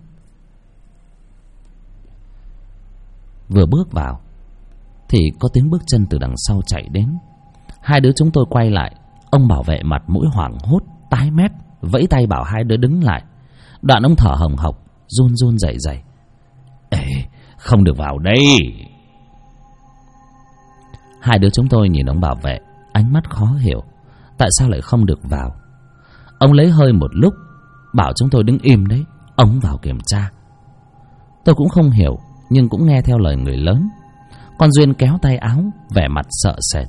Vừa bước vào thì có tiếng bước chân từ đằng sau chạy đến. 2 đứa chúng tôi quay lại. Ông bảo vệ mặt mũi hoảng hốt, tái mét, vẫy tay bảo 2 đứa đứng lại. Đoạn ông thở hồng hộc, run run rẩy rẩy: "Ê, không được vào đây." 2 đứa chúng tôi nhìn ông bảo vệ, ánh mắt khó hiểu, tại sao lại không được vào. Ông lấy hơi một lúc, bảo chúng tôi đứng im đấy, ông vào kiểm tra. Tôi cũng không hiểu, nhưng cũng nghe theo lời người lớn. Con Duyên kéo tay áo, vẻ mặt sợ sệt.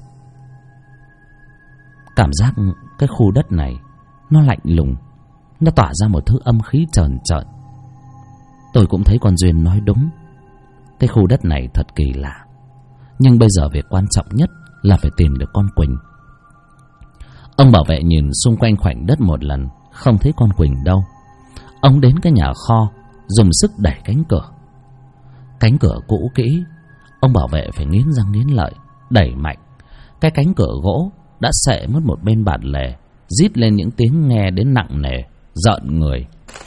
Cảm giác cái khu đất này nó lạnh lùng, nó tỏa ra một thứ âm khí trờn trợn. Tôi cũng thấy con Duyên nói đúng. Cái khu đất này thật kỳ lạ. Nhưng bây giờ việc quan trọng nhất là phải tìm được con Quỳnh. Ông bảo vệ nhìn xung quanh khoảnh đất một lần, không thấy con Quỳnh đâu. Ông đến cái nhà kho, dùng sức đẩy cánh cửa. Cánh cửa cũ kỹ, ông bảo vệ phải nghiến răng nghiến lợi, đẩy mạnh. Cái cánh cửa gỗ đã xệ mất một bên bản lề, rít lên những tiếng nghe đến nặng nề, rợn người.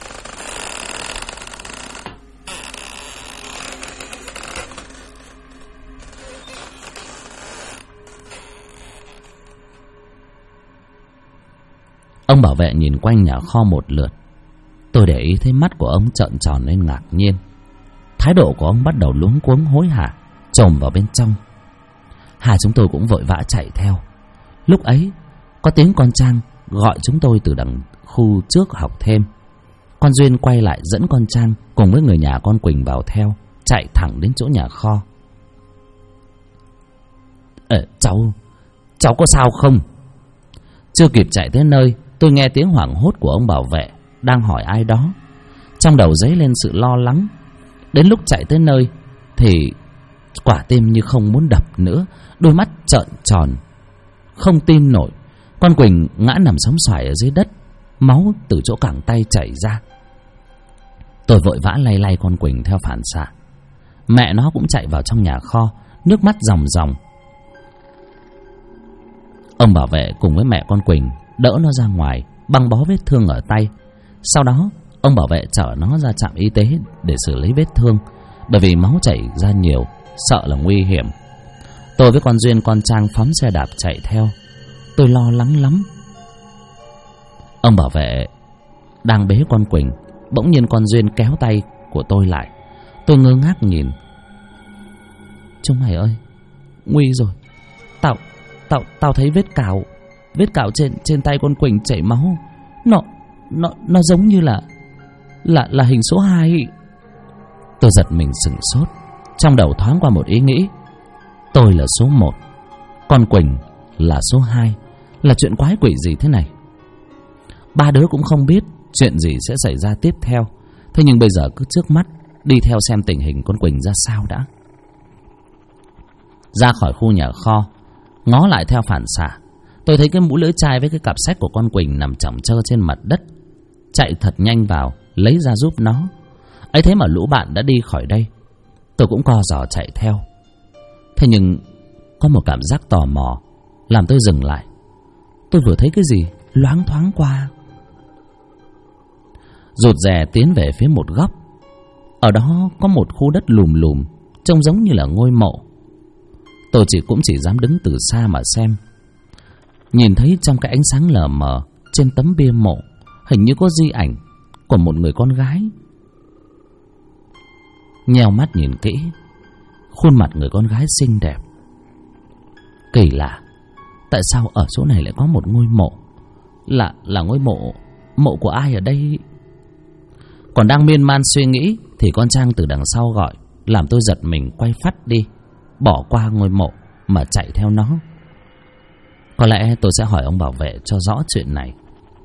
Ông bảo vệ nhìn quanh nhà kho một lượt. Tôi để ý thấy mắt của ông trợn tròn lên ngạc nhiên. Thái độ của ông bắt đầu luống cuống hối hả, chồm vào bên trong. Hai chúng tôi cũng vội vã chạy theo. Lúc ấy có tiếng con Trang gọi chúng tôi từ đằng khu trước học thêm. Con Duyên quay lại dẫn con Trang cùng với người nhà con Quỳnh vào theo, chạy thẳng đến chỗ nhà kho. Cháu có sao không? Chưa kịp chạy tới nơi, tôi nghe tiếng hoảng hốt của ông bảo vệ đang hỏi ai đó. Trong đầu dấy lên sự lo lắng. Đến lúc chạy tới nơi thì quả tim như không muốn đập nữa, đôi mắt trợn tròn, không tin nổi. Con Quỳnh ngã nằm sóng xoài ở dưới đất, máu từ chỗ cẳng tay chảy ra. Tôi vội vã lay lay con Quỳnh theo phản xạ. Mẹ nó cũng chạy vào trong nhà kho, nước mắt ròng ròng. Ông bảo vệ cùng với mẹ con Quỳnh đỡ nó ra ngoài, băng bó vết thương ở tay. Sau đó ông bảo vệ chở nó ra trạm y tế để xử lý vết thương, bởi vì máu chảy ra nhiều, sợ là nguy hiểm. Tôi với con Duyên con Trang phóng xe đạp chạy theo. Tôi lo lắng lắm. Ông bảo vệ đang bế con Quỳnh, bỗng nhiên con Duyên kéo tay của tôi lại. Tôi ngơ ngác nhìn. Chúng mày ơi, nguy rồi. Tao thấy vết cào trên tay con Quỳnh chảy máu. Nó giống như là hình số 2. Tôi giật mình sửng sốt. Trong đầu thoáng qua một ý nghĩ. Tôi là số 1, con Quỳnh là số 2. Là chuyện quái quỷ gì thế này? Ba đứa cũng không biết chuyện gì sẽ xảy ra tiếp theo. Thế nhưng bây giờ cứ trước mắt đi theo xem tình hình con Quỳnh ra sao đã. Ra khỏi khu nhà kho, ngó lại theo phản xạ, tôi thấy cái mũ lưỡi chai với cái cặp sách của con Quỳnh nằm chỏng chơ trên mặt đất. Chạy thật nhanh vào lấy ra giúp nó. Ấy thế mà lũ bạn đã đi khỏi đây. Tôi cũng co giò chạy theo. Thế nhưng có một cảm giác tò mò làm tôi dừng lại. Tôi vừa thấy cái gì loáng thoáng qua. Rụt rè tiến về phía một góc. Ở đó có một khu đất lùm lùm, trông giống như là ngôi mộ. Tôi cũng chỉ dám đứng từ xa mà xem. Nhìn thấy trong cái ánh sáng lờ mờ trên tấm bia mộ, hình như có di ảnh của một người con gái. Nheo mắt nhìn kỹ, khuôn mặt người con gái xinh đẹp. Kỳ lạ, tại sao ở chỗ này lại có một ngôi mộ? Là ngôi mộ của ai ở đây? Còn đang miên man suy nghĩ thì con Trang từ đằng sau gọi, làm tôi giật mình quay phắt đi, bỏ qua ngôi mộ mà chạy theo nó. Có lẽ tôi sẽ hỏi ông bảo vệ cho rõ chuyện này.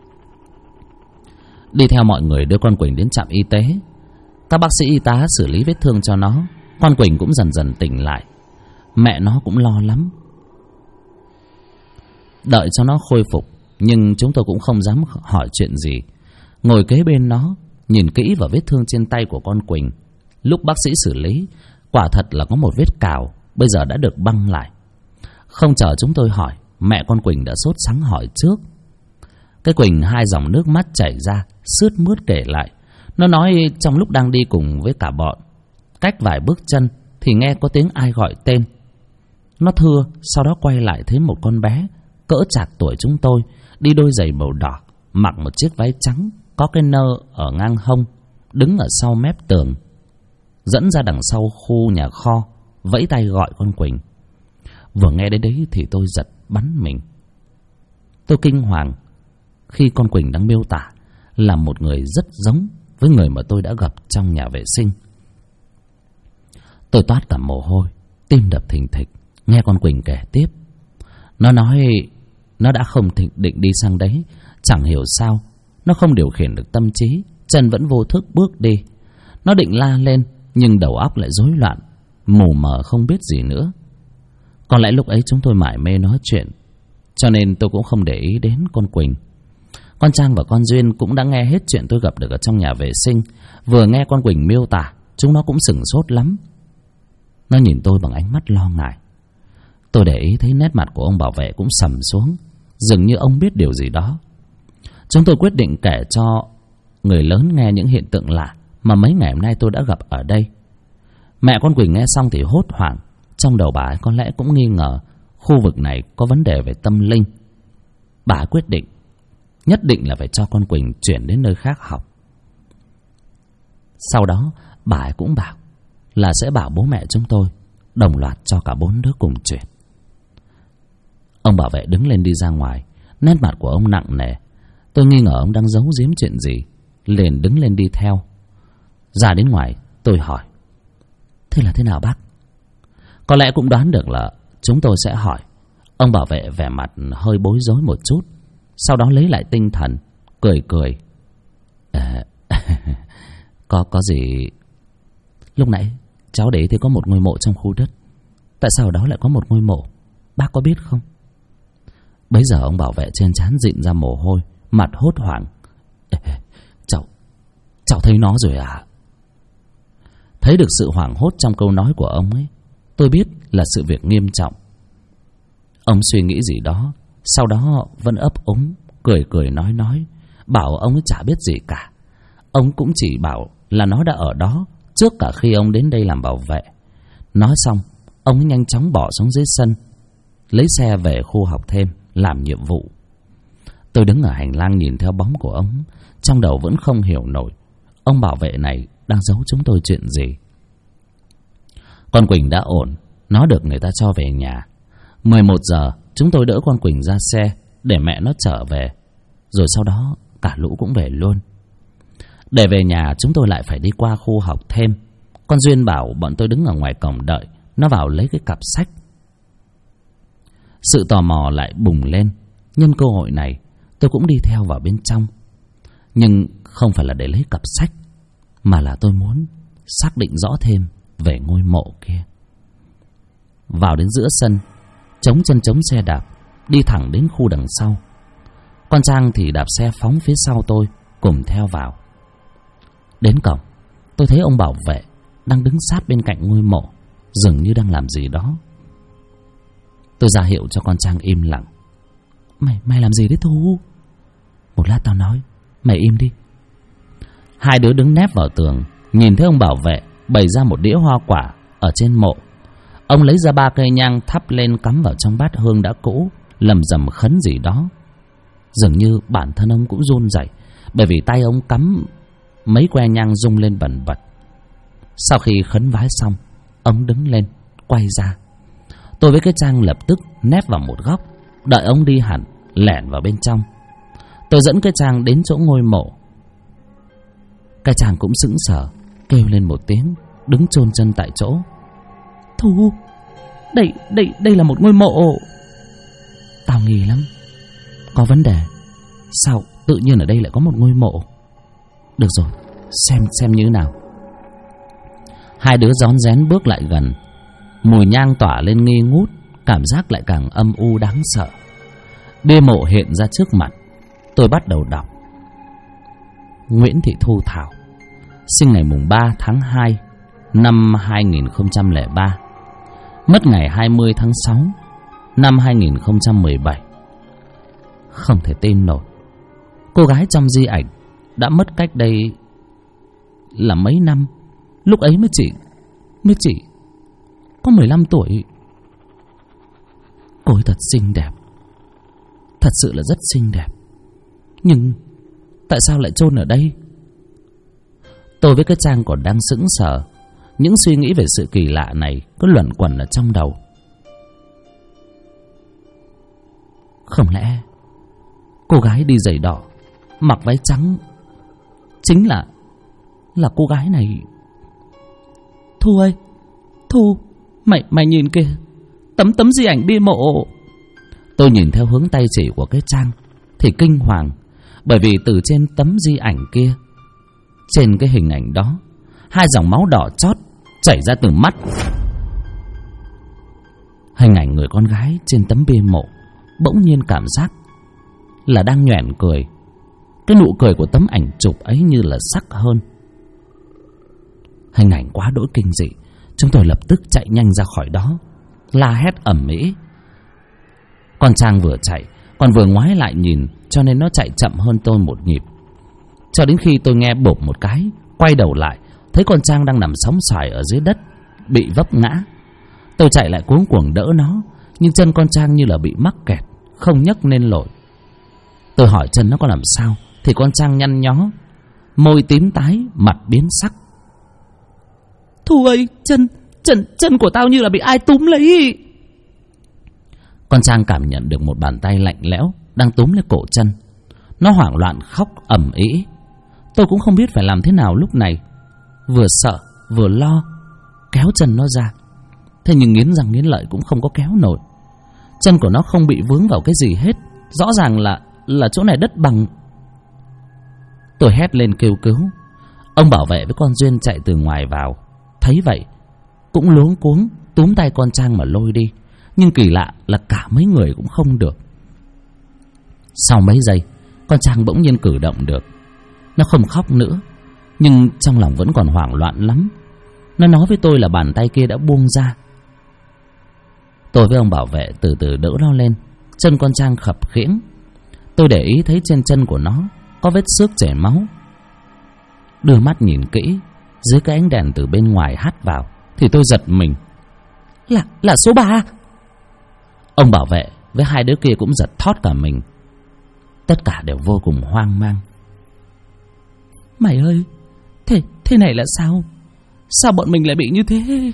Đi theo mọi người đưa con Quỳnh đến trạm y tế. Các bác sĩ y tá xử lý vết thương cho nó. Con Quỳnh cũng dần dần tỉnh lại. Mẹ nó cũng lo lắm. Đợi cho nó khôi phục, nhưng chúng tôi cũng không dám hỏi chuyện gì. Ngồi kế bên nó, nhìn kỹ vào vết thương trên tay của con Quỳnh. Lúc bác sĩ xử lý, quả thật là có một vết cào, bây giờ đã được băng lại. Không chờ chúng tôi hỏi, mẹ con Quỳnh đã sốt sắng hỏi trước. Cái Quỳnh hai dòng nước mắt chảy ra, sướt mướt kể lại. Nó nói trong lúc đang đi cùng với cả bọn, cách vài bước chân thì nghe có tiếng ai gọi tên. Nó thưa, sau đó quay lại thấy một con bé cỡ chạc tuổi chúng tôi, đi đôi giày màu đỏ, mặc một chiếc váy trắng, có cái nơ ở ngang hông, đứng ở sau mép tường, dẫn ra đằng sau khu nhà kho, vẫy tay gọi con Quỳnh. Vừa nghe đến đấy thì tôi giật bắn mình. Tôi kinh hoàng khi con Quỳnh đang miêu tả là một người rất giống với người mà tôi đã gặp trong nhà vệ sinh. Tôi toát cả mồ hôi, tim đập thình thịch, nghe con Quỳnh kể tiếp. Nó nói nó đã không định đi sang đấy, chẳng hiểu sao nó không điều khiển được tâm trí, chân vẫn vô thức bước đi. Nó định la lên nhưng đầu óc lại rối loạn, mù mờ không biết gì nữa. Có lẽ lúc ấy chúng tôi mải mê nói chuyện, cho nên tôi cũng không để ý đến con Quỳnh. Con Trang và con Duyên cũng đã nghe hết chuyện tôi gặp được ở trong nhà vệ sinh. Vừa nghe con Quỳnh miêu tả, chúng nó cũng sửng sốt lắm. Nó nhìn tôi bằng ánh mắt lo ngại. Tôi để ý thấy nét mặt của ông bảo vệ cũng sầm xuống, dường như ông biết điều gì đó. Chúng tôi quyết định kể cho người lớn nghe những hiện tượng lạ mà mấy ngày hôm nay tôi đã gặp ở đây. Mẹ con Quỳnh nghe xong thì hốt hoảng. Trong đầu bà ấy có lẽ cũng nghi ngờ khu vực này có vấn đề về tâm linh. Bà ấy quyết định nhất định là phải cho con Quỳnh chuyển đến nơi khác học. Sau đó bà ấy cũng bảo là sẽ bảo bố mẹ chúng tôi đồng loạt cho cả 4 đứa cùng chuyển. Ông bảo vệ đứng lên đi ra ngoài, nét mặt của ông nặng nề. Tôi nghi ngờ ông đang giấu giếm chuyện gì, liền đứng lên đi theo. Ra đến ngoài tôi hỏi: thế là thế nào bác? Có lẽ cũng đoán được là chúng tôi sẽ hỏi. Ông bảo vệ vẻ mặt hơi bối rối một chút, sau đó lấy lại tinh thần, cười cười. Có gì? Lúc nãy cháu để thấy có một ngôi mộ trong khu đất. Tại sao ở đó lại có một ngôi mộ? Bác có biết không? Bấy giờ ông bảo vệ trên trán rịn ra mồ hôi, mặt hốt hoảng. Cháu thấy nó rồi à? Thấy được sự hoảng hốt trong câu nói của ông ấy, tôi biết là sự việc nghiêm trọng. Ông suy nghĩ gì đó, sau đó vẫn ấp úng, cười nói, bảo ông ấy chả biết gì cả. Ông cũng chỉ bảo là nó đã ở đó trước cả khi ông đến đây làm bảo vệ. Nói xong, ông ấy nhanh chóng bỏ xuống dưới sân, lấy xe về khu học thêm làm nhiệm vụ. Tôi đứng ở hành lang nhìn theo bóng của ông, trong đầu vẫn không hiểu nổi ông bảo vệ này đang giấu chúng tôi chuyện gì. Con Quỳnh đã ổn, nó được người ta cho về nhà. 11 giờ chúng tôi đỡ con Quỳnh ra xe để mẹ nó trở về, rồi sau đó cả lũ cũng về luôn. Để về nhà chúng tôi lại phải đi qua khu học thêm. Con Duyên bảo bọn tôi đứng ở ngoài cổng đợi nó vào lấy cái cặp sách. Sự tò mò lại bùng lên. Nhân cơ hội này tôi cũng đi theo vào bên trong, nhưng không phải là để lấy cặp sách, mà là tôi muốn xác định rõ thêm về ngôi mộ kia. Vào đến giữa sân, chống chân chống xe đạp, đi thẳng đến khu đằng sau. Con Trang thì đạp xe phóng phía sau tôi, cùng theo vào. Đến cổng, tôi thấy ông bảo vệ đang đứng sát bên cạnh ngôi mộ, dường như đang làm gì đó. Tôi ra hiệu cho con Trang im lặng. Mày làm gì đấy Thu? Một lát tao nói, mày im đi. Hai đứa đứng nép vào tường, nhìn thấy ông bảo vệ bày ra một đĩa hoa quả ở trên mộ. Ông lấy ra 3 cây nhang thắp lên, cắm vào trong bát hương đã cũ, lầm rầm khấn gì đó. Dường như bản thân ông cũng run rẩy, bởi vì tay ông cắm mấy que nhang rung lên bần bật. Sau khi khấn vái xong, ông đứng lên quay ra. Tôi với cái Trang lập tức nép vào một góc, đợi ông đi hẳn, lẻn vào bên trong. Tôi dẫn cái Trang đến chỗ ngôi mộ. Cái Trang cũng sững sờ, kêu lên một tiếng, đứng chôn chân tại chỗ. Thu, đây là một ngôi mộ. Tao nghi lắm, có vấn đề. Sao tự nhiên ở đây lại có một ngôi mộ? Được rồi, xem như thế nào. Hai đứa rón rén bước lại gần. Mùi nhang tỏa lên nghi ngút, cảm giác lại càng âm u đáng sợ. Bia mộ hiện ra trước mặt. Tôi bắt đầu đọc. Nguyễn Thị Thu Thảo, sinh ngày mùng 3 tháng 2 năm 2003, mất ngày 20 tháng 6 năm 2017. Không thể tin nổi, cô gái trong di ảnh đã mất cách đây là mấy năm. Lúc ấy mới chỉ có 15 tuổi. Cô ấy thật xinh đẹp, thật sự là rất xinh đẹp. Nhưng tại sao lại chôn ở đây? Tôi với cái Trang còn đang sững sờ. Những suy nghĩ về sự kỳ lạ này cứ luẩn quẩn ở trong đầu. Không lẽ cô gái đi giày đỏ, mặc váy trắng chính là cô gái này? Thu ơi, Thu, mày nhìn kìa, tấm di ảnh bia mộ. Tôi nhìn theo hướng tay chỉ của cái Trang thì kinh hoàng, bởi vì từ trên tấm di ảnh kia, trên cái hình ảnh đó, 2 dòng máu đỏ chót chảy ra từ mắt. Hình ảnh người con gái trên tấm bia mộ bỗng nhiên cảm giác là đang nhoẻn cười. Cái nụ cười của tấm ảnh chụp ấy như là sắc hơn. Hình ảnh quá đỗi kinh dị, chúng tôi lập tức chạy nhanh ra khỏi đó, la hét ầm ĩ. Con Trang vừa chạy còn vừa ngoái lại nhìn, cho nên nó chạy chậm hơn tôi một nhịp. Cho đến khi tôi nghe bộp một cái, quay đầu lại, thấy con Trang đang nằm sóng xoài ở dưới đất, bị vấp ngã. Tôi chạy lại cuống cuồng đỡ nó, nhưng chân con Trang như là bị mắc kẹt, không nhấc nên nổi. Tôi hỏi chân nó có làm sao, thì con Trang nhăn nhó, môi tím tái, mặt biến sắc. Thu ơi, chân của tao như là bị ai túm lấy. Con Trang cảm nhận được một bàn tay lạnh lẽo đang túm lấy cổ chân. Nó hoảng loạn khóc ầm ĩ. Tôi cũng không biết phải làm thế nào lúc này, vừa sợ vừa lo, kéo chân nó ra. Thế nhưng nghiến răng nghiến lợi cũng không có kéo nổi. Chân của nó không bị vướng vào cái gì hết, rõ ràng là chỗ này đất bằng. Tôi hét lên kêu cứu. Ông bảo vệ với con Duyên chạy từ ngoài vào, thấy vậy cũng luống cuống túm tay con Trang mà lôi đi. Nhưng kỳ lạ là cả mấy người cũng không được. Sau mấy giây, con Trang bỗng nhiên cử động được. Nó không khóc nữa, nhưng trong lòng vẫn còn hoảng loạn lắm. Nó nói với tôi là bàn tay kia đã buông ra. Tôi với ông bảo vệ từ từ đỡ nó lên. Chân con Trang khập khiễng. Tôi để ý thấy trên chân của nó có vết xước chảy máu. Đưa mắt nhìn kỹ, dưới cái ánh đèn từ bên ngoài hắt vào thì tôi giật mình. Là số 3. Ông bảo vệ với hai đứa kia cũng giật thót cả mình. Tất cả đều vô cùng hoang mang. Mày ơi, thế này là sao? Sao bọn mình lại bị như thế?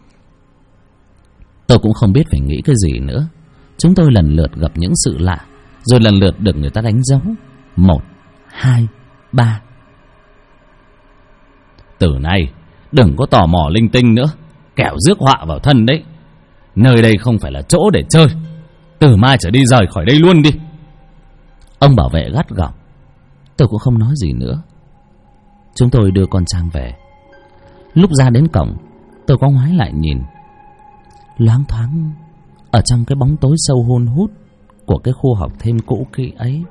Tôi cũng không biết phải nghĩ cái gì nữa. Chúng tôi lần lượt gặp những sự lạ, rồi lần lượt được người ta đánh dấu 1, 2, 3. Từ nay đừng có tò mò linh tinh nữa, kẻo rước họa vào thân đấy. Nơi đây không phải là chỗ để chơi. Từ mai trở đi rời khỏi đây luôn đi. Ông bảo vệ gắt gỏng. Tôi cũng không nói gì nữa. Chúng tôi đưa con Trang về. Lúc ra đến cổng, tôi có ngoái lại nhìn. Loáng thoáng ở trong cái bóng tối sâu hun hút của cái khu học thêm cũ kỹ ấy,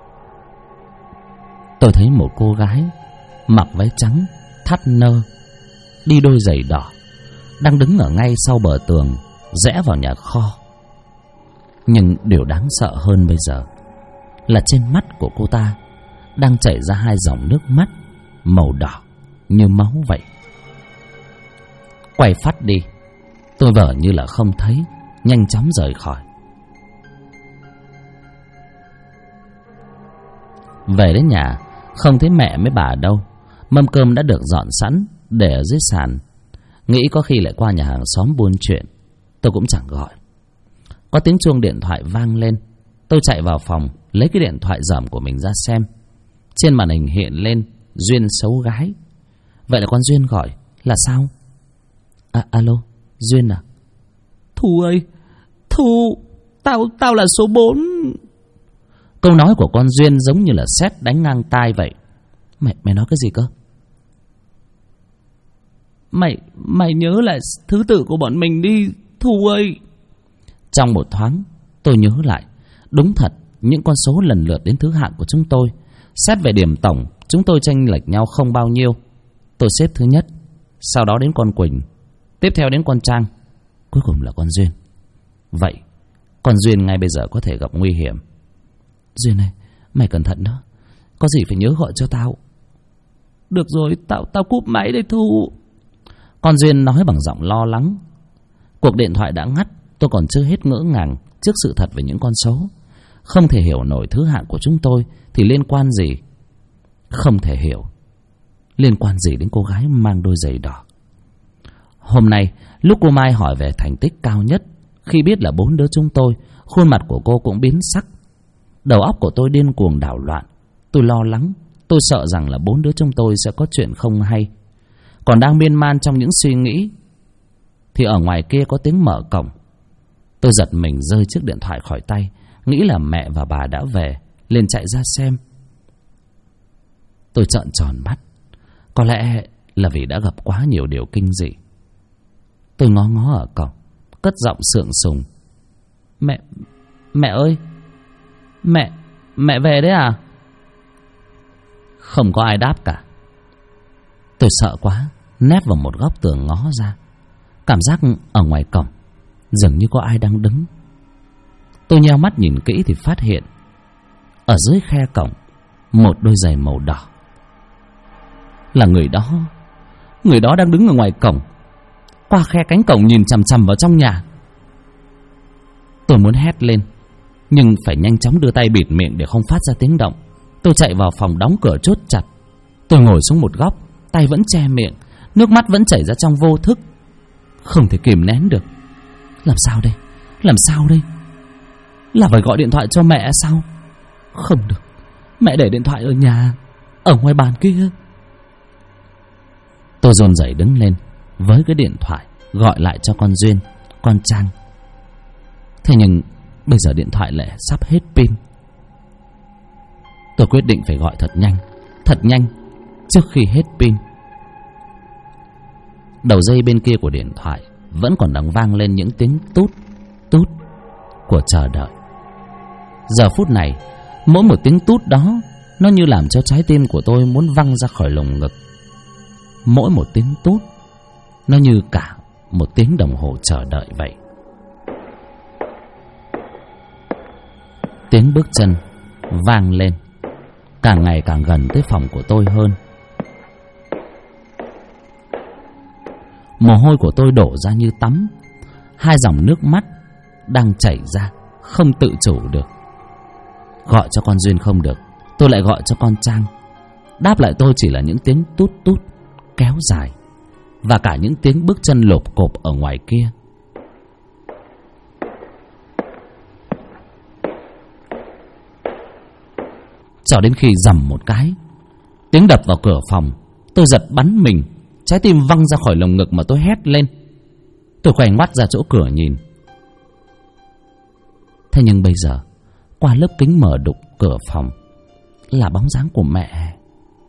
tôi thấy một cô gái mặc váy trắng thắt nơ, đi đôi giày đỏ, đang đứng ở ngay sau bờ tường rẽ vào nhà kho. Nhưng điều đáng sợ hơn bây giờ là trên mắt của cô ta đang chảy ra hai dòng nước mắt màu đỏ như máu vậy. Quay phát đi, tôi vờ như là không thấy, nhanh chóng rời khỏi. Về đến nhà, không thấy mẹ với bà đâu. Mâm cơm đã được dọn sẵn để ở dưới sàn. Nghĩ có khi lại qua nhà hàng xóm buôn chuyện, tôi cũng chẳng gọi. Có tiếng chuông điện thoại vang lên. Tôi chạy vào phòng, lấy cái điện thoại dởm của mình ra xem. Trên màn hình hiện lên Duyên xấu gái. Vậy là con Duyên gọi. Là sao? Alo, Duyên à? Thu ơi, Thu, tao là số 4. Câu nói của con Duyên giống như là sét đánh ngang tai vậy. Mày nói cái gì cơ? Mày nhớ lại thứ tự của bọn mình đi, Thu ơi. Trong một thoáng, tôi nhớ lại. Đúng thật, những con số lần lượt đến thứ hạng của chúng tôi. Xét về điểm tổng, chúng tôi chênh lệch nhau không bao nhiêu. Tôi xếp thứ nhất, sau đó đến con Quỳnh, tiếp theo đến con Trang, cuối cùng là con Duyên. Vậy con Duyên ngay bây giờ có thể gặp nguy hiểm. Duyên này, mày cẩn thận đó. Có gì phải nhớ gọi cho tao. Được rồi, tao cúp máy đây Thu. Con Duyên nói bằng giọng lo lắng. Cuộc điện thoại đã ngắt. Tôi còn chưa hết ngỡ ngàng trước sự thật về những con số. Không thể hiểu nổi thứ hạng của chúng tôi thì liên quan gì. Không thể hiểu liên quan gì đến cô gái mang đôi giày đỏ. Hôm nay lúc cô Mai hỏi về thành tích cao nhất, khi biết là 4 đứa chúng tôi, khuôn mặt của cô cũng biến sắc. Đầu óc của tôi điên cuồng đảo loạn. Tôi lo lắng. Tôi sợ rằng là 4 đứa chúng tôi sẽ có chuyện không hay. Còn đang miên man trong những suy nghĩ thì ở ngoài kia có tiếng mở cổng. Tôi giật mình rơi chiếc điện thoại khỏi tay, nghĩ là mẹ và bà đã về, liền chạy ra xem. Tôi trợn tròn mắt. Có lẽ là vì đã gặp quá nhiều điều kinh dị. Tôi ngó ngó ở cổng, cất giọng sượng sùng. Mẹ ơi, mẹ về đấy à? Không có ai đáp cả. Tôi sợ quá, nép vào một góc tường ngó ra. Cảm giác ở ngoài cổng dường như có ai đang đứng. Tôi nheo mắt nhìn kỹ thì phát hiện ở dưới khe cổng một đôi giày màu đỏ. Là người đó đang đứng ở ngoài cổng, qua khe cánh cổng nhìn chằm chằm vào trong nhà. Tôi muốn hét lên, nhưng phải nhanh chóng đưa tay bịt miệng để không phát ra tiếng động. Tôi chạy vào phòng đóng cửa chốt chặt. Tôi ngồi xuống một góc, tay vẫn che miệng, nước mắt vẫn chảy ra trong vô thức, không thể kìm nén được. Làm sao đây? Là phải gọi điện thoại cho mẹ sao? Không được, mẹ để điện thoại ở nhà, ở ngoài bàn kia. Tôi dồn dậy đứng lên, với cái điện thoại gọi lại cho con Duyên, con Trang. Thế nhưng bây giờ điện thoại lại sắp hết pin. Tôi quyết định phải gọi thật nhanh, trước khi hết pin. Đầu dây bên kia của điện thoại vẫn còn đang vang lên những tiếng tút tút của chờ đợi. Giờ phút này, mỗi một tiếng tút đó nó như làm cho trái tim của tôi muốn văng ra khỏi lồng ngực. Mỗi một tiếng tút nó như cả một tiếng đồng hồ chờ đợi vậy. Tiếng bước chân vang lên, càng ngày càng gần tới phòng của tôi hơn. Mồ hôi của tôi đổ ra như tắm. 2 dòng nước mắt đang chảy ra, không tự chủ được. Gọi cho con Duyên không được, tôi lại gọi cho con Trang. Đáp lại tôi chỉ là những tiếng tút tút kéo dài, và cả những tiếng bước chân lộp cộp ở ngoài kia. Cho đến khi rầm một cái, tiếng đập vào cửa phòng, tôi giật bắn mình, trái tim văng ra khỏi lồng ngực mà tôi hét lên. Tôi quay ngoắt ra chỗ cửa nhìn. Thế nhưng bây giờ, qua lớp kính mở đục cửa phòng là bóng dáng của mẹ.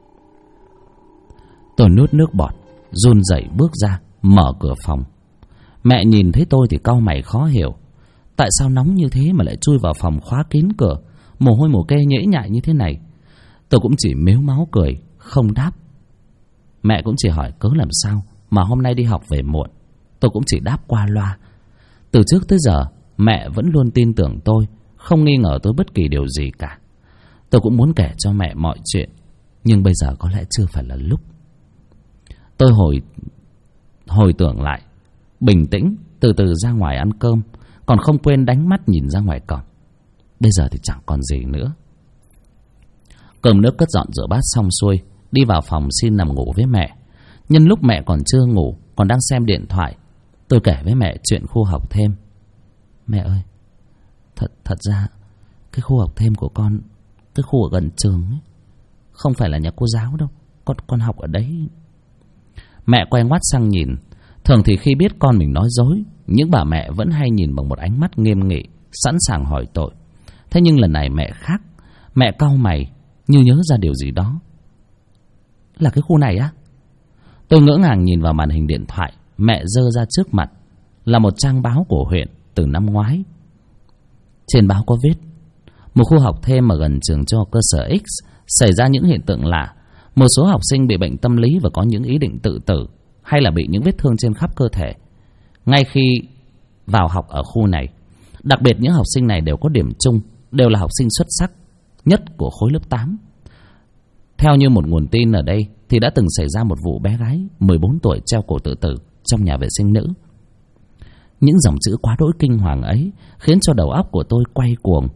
Tôi nuốt nước bọt, run rẩy bước ra, mở cửa phòng. Mẹ nhìn thấy tôi thì cau mày khó hiểu. Tại sao nóng như thế mà lại chui vào phòng khóa kín cửa, mồ hôi mồ kê nhễ nhại như thế này? Tôi cũng chỉ mếu máu cười, không đáp. Mẹ cũng chỉ hỏi cớ làm sao mà hôm nay đi học về muộn. Tôi cũng chỉ đáp qua loa. Từ trước tới giờ, mẹ vẫn luôn tin tưởng tôi, không nghi ngờ tôi bất kỳ điều gì cả. Tôi cũng muốn kể cho mẹ mọi chuyện, nhưng bây giờ có lẽ chưa phải là lúc. Tôi hồi tưởng lại, bình tĩnh, từ từ ra ngoài ăn cơm, còn không quên đánh mắt nhìn ra ngoài cổng. Bây giờ thì chẳng còn gì nữa. Cơm nước cất dọn rửa bát xong xuôi, đi vào phòng xin nằm ngủ với mẹ. Nhân lúc mẹ còn chưa ngủ, còn đang xem điện thoại, tôi kể với mẹ chuyện khu học thêm. Mẹ ơi, thật ra cái khu học thêm của con, cái khu ở gần trường ấy, không phải là nhà cô giáo đâu, con học ở đấy. Mẹ quay ngoắt sang nhìn. Thường thì khi biết con mình nói dối, những bà mẹ vẫn hay nhìn bằng một ánh mắt nghiêm nghị, sẵn sàng hỏi tội. Thế nhưng lần này mẹ khác. Mẹ cau mày như nhớ ra điều gì đó. Là cái khu này á? Tôi ngỡ ngàng nhìn vào màn hình điện thoại mẹ giơ ra trước mặt. Là một trang báo của huyện từ năm ngoái. Trên báo có viết: một khu học thêm ở gần trường cho cơ sở X xảy ra những hiện tượng lạ. Một số học sinh bị bệnh tâm lý và có những ý định tự tử, hay là bị những vết thương trên khắp cơ thể ngay khi vào học ở khu này. Đặc biệt những học sinh này đều có điểm chung, đều là học sinh xuất sắc nhất của khối lớp 8. Theo như một nguồn tin ở đây thì đã từng xảy ra một vụ bé gái 14 tuổi treo cổ tự tử trong nhà vệ sinh nữ. Những dòng chữ quá đỗi kinh hoàng ấy khiến cho đầu óc của tôi quay cuồng.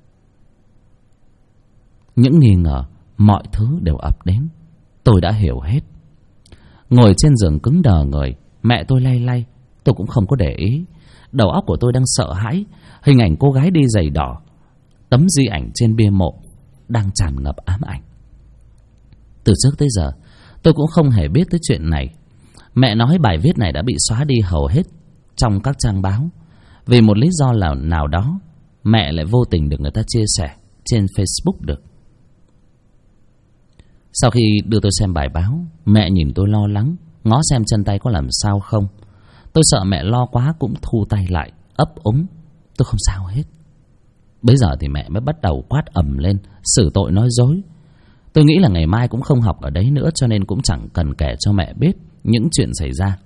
Những nghi ngờ, mọi thứ đều ập đến. Tôi đã hiểu hết. Ngồi trên giường cứng đờ người, mẹ tôi lay lay, tôi cũng không có để ý. Đầu óc của tôi đang sợ hãi. Hình ảnh cô gái đi giày đỏ, tấm di ảnh trên bia mộ đang tràn ngập ám ảnh. Từ trước tới giờ tôi cũng không hề biết tới chuyện này. Mẹ nói bài viết này đã bị xóa đi hầu hết trong các trang báo. Vì một lý do nào đó, mẹ lại vô tình được người ta chia sẻ trên Facebook được. Sau khi đưa tôi xem bài báo, mẹ nhìn tôi lo lắng, ngó xem chân tay có làm sao không. Tôi sợ mẹ lo quá cũng thu tay lại, ấp úng. Tôi không sao hết. Bây giờ thì mẹ mới bắt đầu quát ầm lên, xử tội nói dối. Tôi nghĩ là ngày mai cũng không học ở đấy nữa, cho nên cũng chẳng cần kể cho mẹ biết những chuyện xảy ra.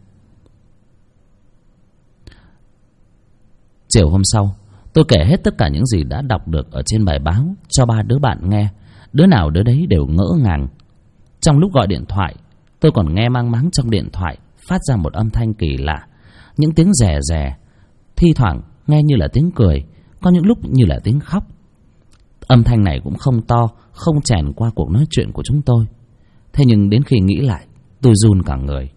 Chiều hôm sau, tôi kể hết tất cả những gì đã đọc được ở trên bài báo cho 3 đứa bạn nghe. Đứa nào đứa đấy đều ngỡ ngàng. Trong lúc gọi điện thoại, tôi còn nghe mang máng trong điện thoại phát ra một âm thanh kỳ lạ. Những tiếng rè rè, thi thoảng nghe như là tiếng cười, có những lúc như là tiếng khóc. Âm thanh này cũng không to, không chèn qua cuộc nói chuyện của chúng tôi. Thế nhưng đến khi nghĩ lại, tôi run cả người.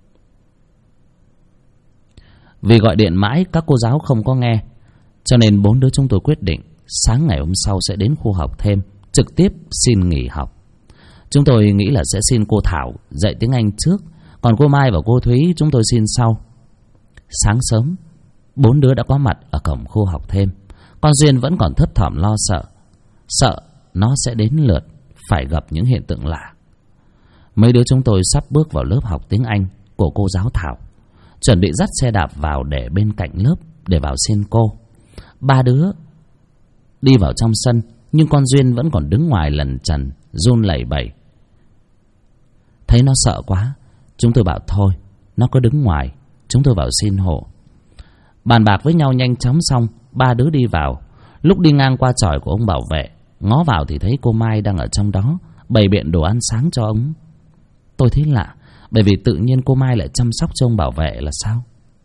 Vì gọi điện mãi các cô giáo không có nghe, cho nên 4 đứa chúng tôi quyết định sáng ngày hôm sau sẽ đến khu học thêm, trực tiếp xin nghỉ học. Chúng tôi nghĩ là sẽ xin cô Thảo dạy tiếng Anh trước, còn cô Mai và cô Thúy chúng tôi xin sau. Sáng sớm, 4 đứa đã có mặt ở cổng khu học thêm. Con Duyên vẫn còn thấp thỏm lo sợ. Sợ nó sẽ đến lượt phải gặp những hiện tượng lạ. Mấy đứa chúng tôi sắp bước vào lớp học tiếng Anh của cô giáo Thảo, chuẩn bị dắt xe đạp vào để bên cạnh lớp để vào xin cô. Ba đứa đi vào trong sân, nhưng con Duyên vẫn còn đứng ngoài lần chần, run lẩy bẩy. Thấy nó sợ quá, chúng tôi bảo thôi, nó cứ đứng ngoài, chúng tôi vào xin hộ. Bàn bạc với nhau nhanh chóng xong, ba đứa đi vào. Lúc đi ngang qua chòi của ông bảo vệ, ngó vào thì thấy cô Mai đang ở trong đó, bày biện đồ ăn sáng cho ông. Tôi thấy lạ, bởi vì tự nhiên cô Mai lại chăm sóc cho ông bảo vệ là sao?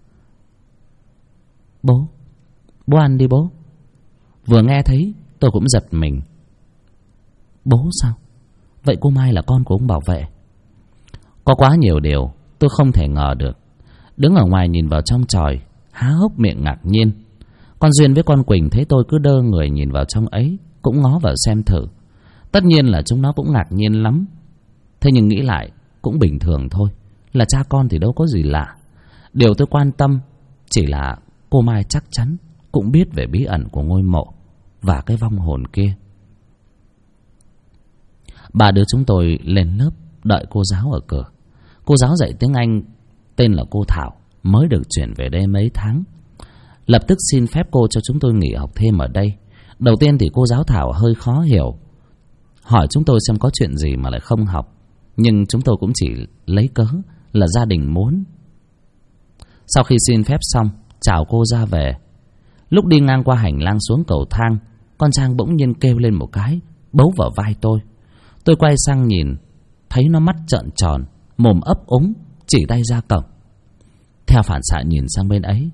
Bố ăn đi bố. Vừa nghe thấy tôi cũng giật mình. Bố sao? Vậy cô Mai là con của ông bảo vệ? Có quá nhiều điều tôi không thể ngờ được. Đứng ở ngoài nhìn vào trong chòi, há hốc miệng ngạc nhiên. Con Duyên với con Quỳnh thấy tôi cứ đơ người nhìn vào trong ấy, cũng ngó vào xem thử. Tất nhiên là chúng nó cũng ngạc nhiên lắm. Thế nhưng nghĩ lại cũng bình thường thôi, là cha con thì đâu có gì lạ. Điều tôi quan tâm chỉ là cô Mai chắc chắn cũng biết về bí ẩn của ngôi mộ và cái vong hồn kia. Ba đứa chúng tôi lên lớp đợi cô giáo ở cửa. Cô giáo dạy tiếng Anh tên là cô Thảo, mới được chuyển về đây mấy tháng. Lập tức xin phép cô cho chúng tôi nghỉ học thêm ở đây. Đầu tiên thì cô giáo Thảo hơi khó hiểu, hỏi chúng tôi xem có chuyện gì mà lại không học. Nhưng chúng tôi cũng chỉ lấy cớ là gia đình muốn. Sau khi xin phép xong, chào cô ra về. Lúc đi ngang qua hành lang xuống cầu thang, con Trang bỗng nhiên kêu lên một cái, bấu vào vai tôi. Tôi quay sang nhìn, thấy nó mắt trợn tròn, mồm ấp úng, chỉ tay ra cổng. Theo phản xạ nhìn sang bên ấy,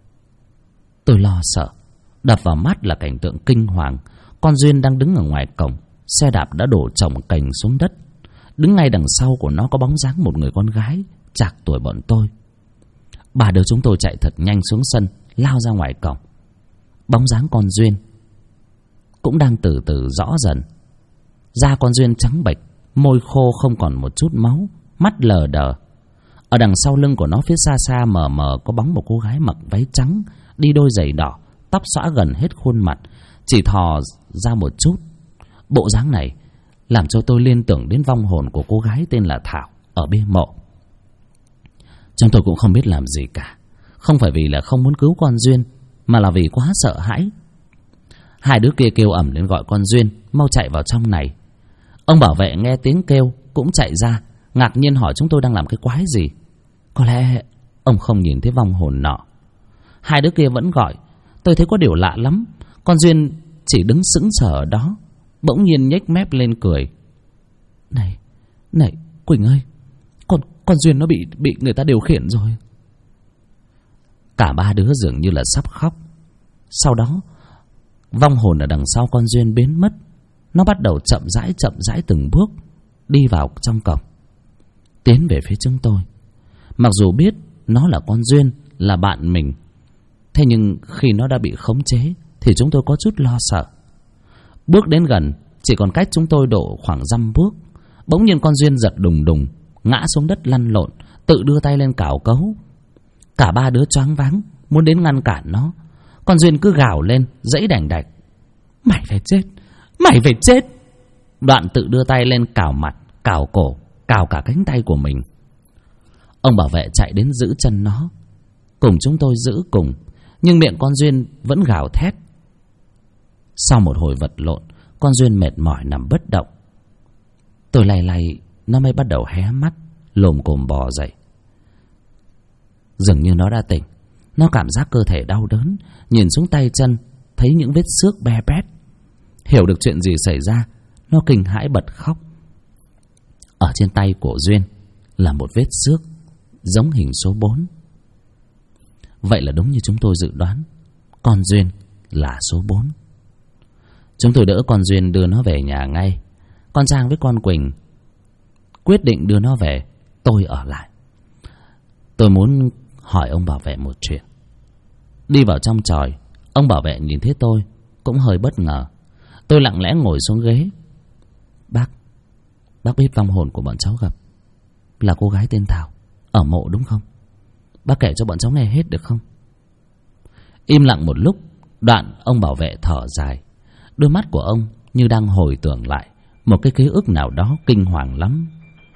tôi lo sợ. Đập vào mắt là cảnh tượng kinh hoàng. Con Duyên đang đứng ở ngoài cổng, xe đạp đã đổ chồng cành xuống đất. Đứng ngay đằng sau của nó có bóng dáng một người con gái trạc tuổi bọn tôi. Ba đứa chúng tôi chạy thật nhanh xuống sân, lao ra ngoài cổng. Bóng dáng con Duyên cũng đang từ từ rõ dần. Da con Duyên trắng bệch, môi khô không còn một chút máu, mắt lờ đờ. Ở đằng sau lưng của nó phía xa xa mờ mờ có bóng một cô gái mặc váy trắng, đi đôi giày đỏ, tóc xõa gần hết khuôn mặt, chỉ thò ra một chút. Bộ dáng này làm cho tôi liên tưởng đến vong hồn của cô gái tên là Thảo ở bia mộ. Chúng tôi cũng không biết làm gì cả. Không phải vì là không muốn cứu con Duyên, mà là vì quá sợ hãi. Hai đứa kia kêu ầm lên gọi con Duyên mau chạy vào trong này. Ông bảo vệ nghe tiếng kêu cũng chạy ra, ngạc nhiên hỏi chúng tôi đang làm cái quái gì. Có lẽ ông không nhìn thấy vong hồn nọ. Hai đứa kia vẫn gọi. Tôi thấy có điều lạ lắm. Con Duyên chỉ đứng sững sờ ở đó, bỗng nhiên nhếch mép lên cười. Này Quỳnh ơi, con Duyên nó bị người ta điều khiển rồi. Cả ba đứa dường như là sắp khóc. Sau đó vong hồn ở đằng sau con Duyên biến mất. Nó bắt đầu chậm rãi từng bước đi vào trong cổng, tiến về phía chúng tôi. Mặc dù biết nó là con Duyên, là bạn mình, thế nhưng khi nó đã bị khống chế thì chúng tôi có chút lo sợ. Bước đến gần, chỉ còn cách chúng tôi độ khoảng dăm bước, bỗng nhiên con Duyên giật đùng đùng, ngã xuống đất lăn lộn, tự đưa tay lên cào cấu. Cả ba đứa choáng váng muốn đến ngăn cản nó. Con Duyên cứ gào lên, giãy đành đạch. Mày phải chết, mày phải chết. Đoạn tự đưa tay lên cào mặt, cào cổ, cào cả cánh tay của mình. Ông bảo vệ chạy đến giữ chân nó, cùng chúng tôi giữ cùng, nhưng miệng con Duyên vẫn gào thét. Sau một hồi vật lộn, con Duyên mệt mỏi nằm bất động. Tôi lay nó mới bắt đầu hé mắt, lồm cồm bò dậy. Dường như nó đã tỉnh. Nó cảm giác cơ thể đau đớn, nhìn xuống tay chân, thấy những vết xước be bét. Hiểu được chuyện gì xảy ra, nó kinh hãi bật khóc. Ở trên tay của Duyên là một vết xước giống hình số 4. Vậy là đúng như chúng tôi dự đoán, con Duyên là số 4. Chúng tôi đỡ con Duyên đưa nó về nhà ngay. Con Trang với con Quỳnh quyết định đưa nó về, tôi ở lại. Tôi muốn hỏi ông bảo vệ một chuyện. Đi vào trong chòi, ông bảo vệ nhìn thấy tôi cũng hơi bất ngờ. Tôi lặng lẽ ngồi xuống ghế. Bác biết vong hồn của bọn cháu gặp là cô gái tên Thảo ở mộ đúng không? Bác kể cho bọn cháu nghe hết được không? Im lặng một lúc, đoạn ông bảo vệ thở dài. Đôi mắt của ông như đang hồi tưởng lại một cái ký ức nào đó kinh hoàng lắm.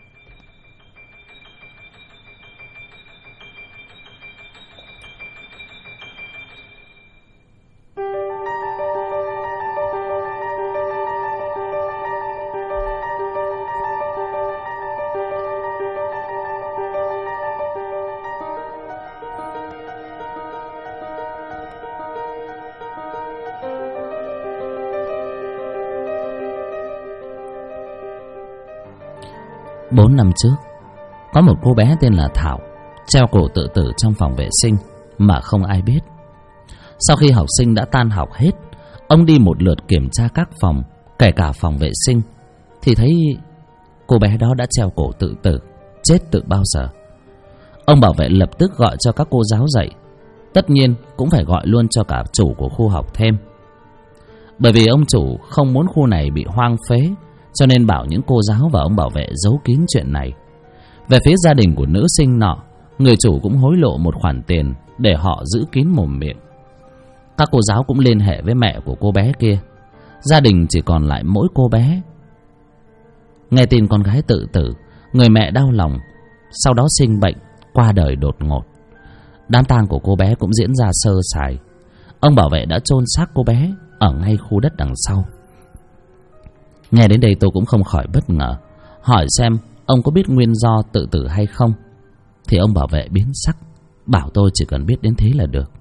Bốn năm trước, có một cô bé tên là Thảo treo cổ tự tử trong phòng vệ sinh mà không ai biết. Sau khi học sinh đã tan học hết, ông đi một lượt kiểm tra các phòng, kể cả phòng vệ sinh, thì thấy cô bé đó đã treo cổ tự tử, chết từ bao giờ. Ông bảo vệ lập tức gọi cho các cô giáo dạy, tất nhiên cũng phải gọi luôn cho cả chủ của khu học thêm. Bởi vì ông chủ không muốn khu này bị hoang phế, cho nên bảo những cô giáo và ông bảo vệ giấu kín chuyện này. Về phía gia đình của nữ sinh nọ, người chủ cũng hối lộ một khoản tiền để họ giữ kín mồm miệng. Các cô giáo cũng liên hệ với mẹ của cô bé kia. Gia đình chỉ còn lại mỗi cô bé. Nghe tin con gái tự tử, người mẹ đau lòng, sau đó sinh bệnh, qua đời đột ngột. Đám tang của cô bé cũng diễn ra sơ sài. Ông bảo vệ đã chôn xác cô bé ở ngay khu đất đằng sau. Nghe đến đây tôi cũng không khỏi bất ngờ, hỏi xem ông có biết nguyên do tự tử hay không. Thì ông bảo vệ biến sắc, bảo tôi chỉ cần biết đến thế là được.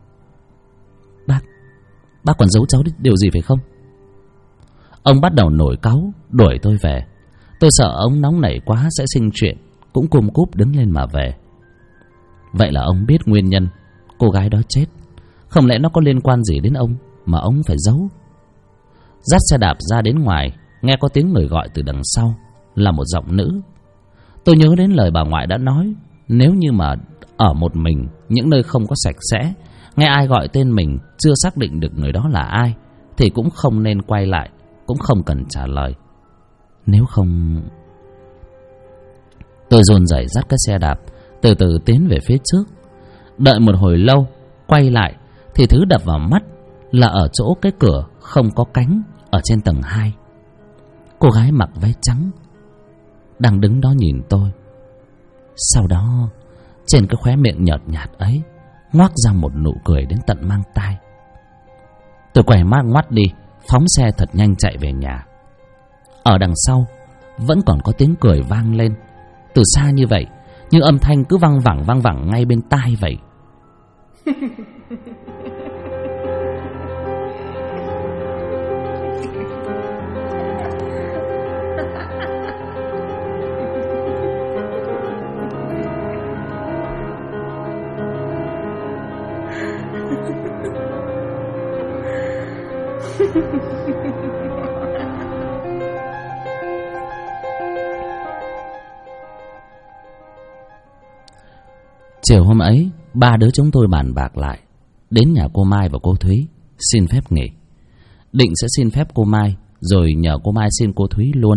Bác còn giấu cháu điều gì phải không? Ông bắt đầu nổi cáu, đuổi tôi về. Tôi sợ ông nóng nảy quá sẽ sinh chuyện, cũng cùm cúp đứng lên mà về. Vậy là ông biết nguyên nhân cô gái đó chết. Không lẽ nó có liên quan gì đến ông mà ông phải giấu? Dắt xe đạp ra đến ngoài, nghe có tiếng người gọi từ đằng sau, là một giọng nữ. Tôi nhớ đến lời bà ngoại đã nói, nếu như mà ở một mình, những nơi không có sạch sẽ, nghe ai gọi tên mình chưa xác định được người đó là ai, thì cũng không nên quay lại, cũng không cần trả lời. Nếu không... Tôi dồn dậy dắt cái xe đạp, từ từ tiến về phía trước. Đợi một hồi lâu, quay lại thì thứ đập vào mắt là ở chỗ cái cửa không có cánh ở trên tầng 2. Cô gái mặc váy trắng đang đứng đó nhìn tôi. Sau đó trên cái khóe miệng nhợt nhạt ấy ngoác ra một nụ cười đến tận mang tai. Tôi quay ngoắt đi, phóng xe thật nhanh chạy về nhà. Ở đằng sau vẫn còn có tiếng cười vang lên từ xa như vậy, như âm thanh cứ văng vẳng ngay bên tai vậy. Chiều hôm ấy, ba đứa chúng tôi bàn bạc lại, đến nhà cô Mai và cô Thúy xin phép nghỉ. Định sẽ xin phép cô Mai, rồi nhờ cô Mai xin cô Thúy luôn.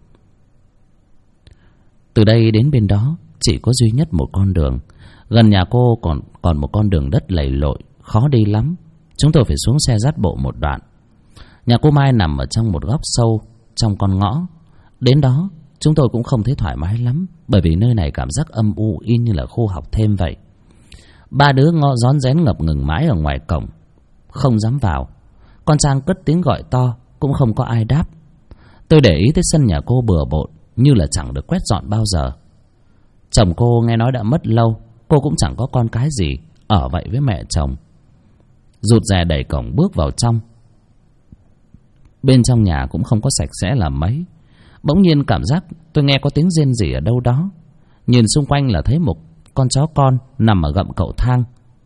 Từ đây đến bên đó chỉ có duy nhất một con đường. Gần nhà cô còn một con đường đất lầy lội, khó đi lắm. Chúng tôi phải xuống xe dắt bộ một đoạn. Nhà cô Mai nằm ở trong một góc sâu trong con ngõ. Đến đó chúng tôi cũng không thấy thoải mái lắm, bởi vì nơi này cảm giác âm u y như là khu học thêm vậy. Ba đứa rón rén ngập ngừng mãi ở ngoài cổng, không dám vào. Con Trang cất tiếng gọi to, cũng không có ai đáp. Tôi để ý tới sân nhà cô bừa bộn, như là chẳng được quét dọn bao giờ. Chồng cô nghe nói đã mất lâu, cô cũng chẳng có con cái gì, ở vậy với mẹ chồng. Rụt rè đẩy cổng bước vào trong. Bên trong nhà cũng không có sạch sẽ là mấy. Bỗng nhiên cảm giác tôi nghe có tiếng rên rỉ ở đâu đó. Nhìn xung quanh là thấy một con chó con nằm ở gầm cầu thang.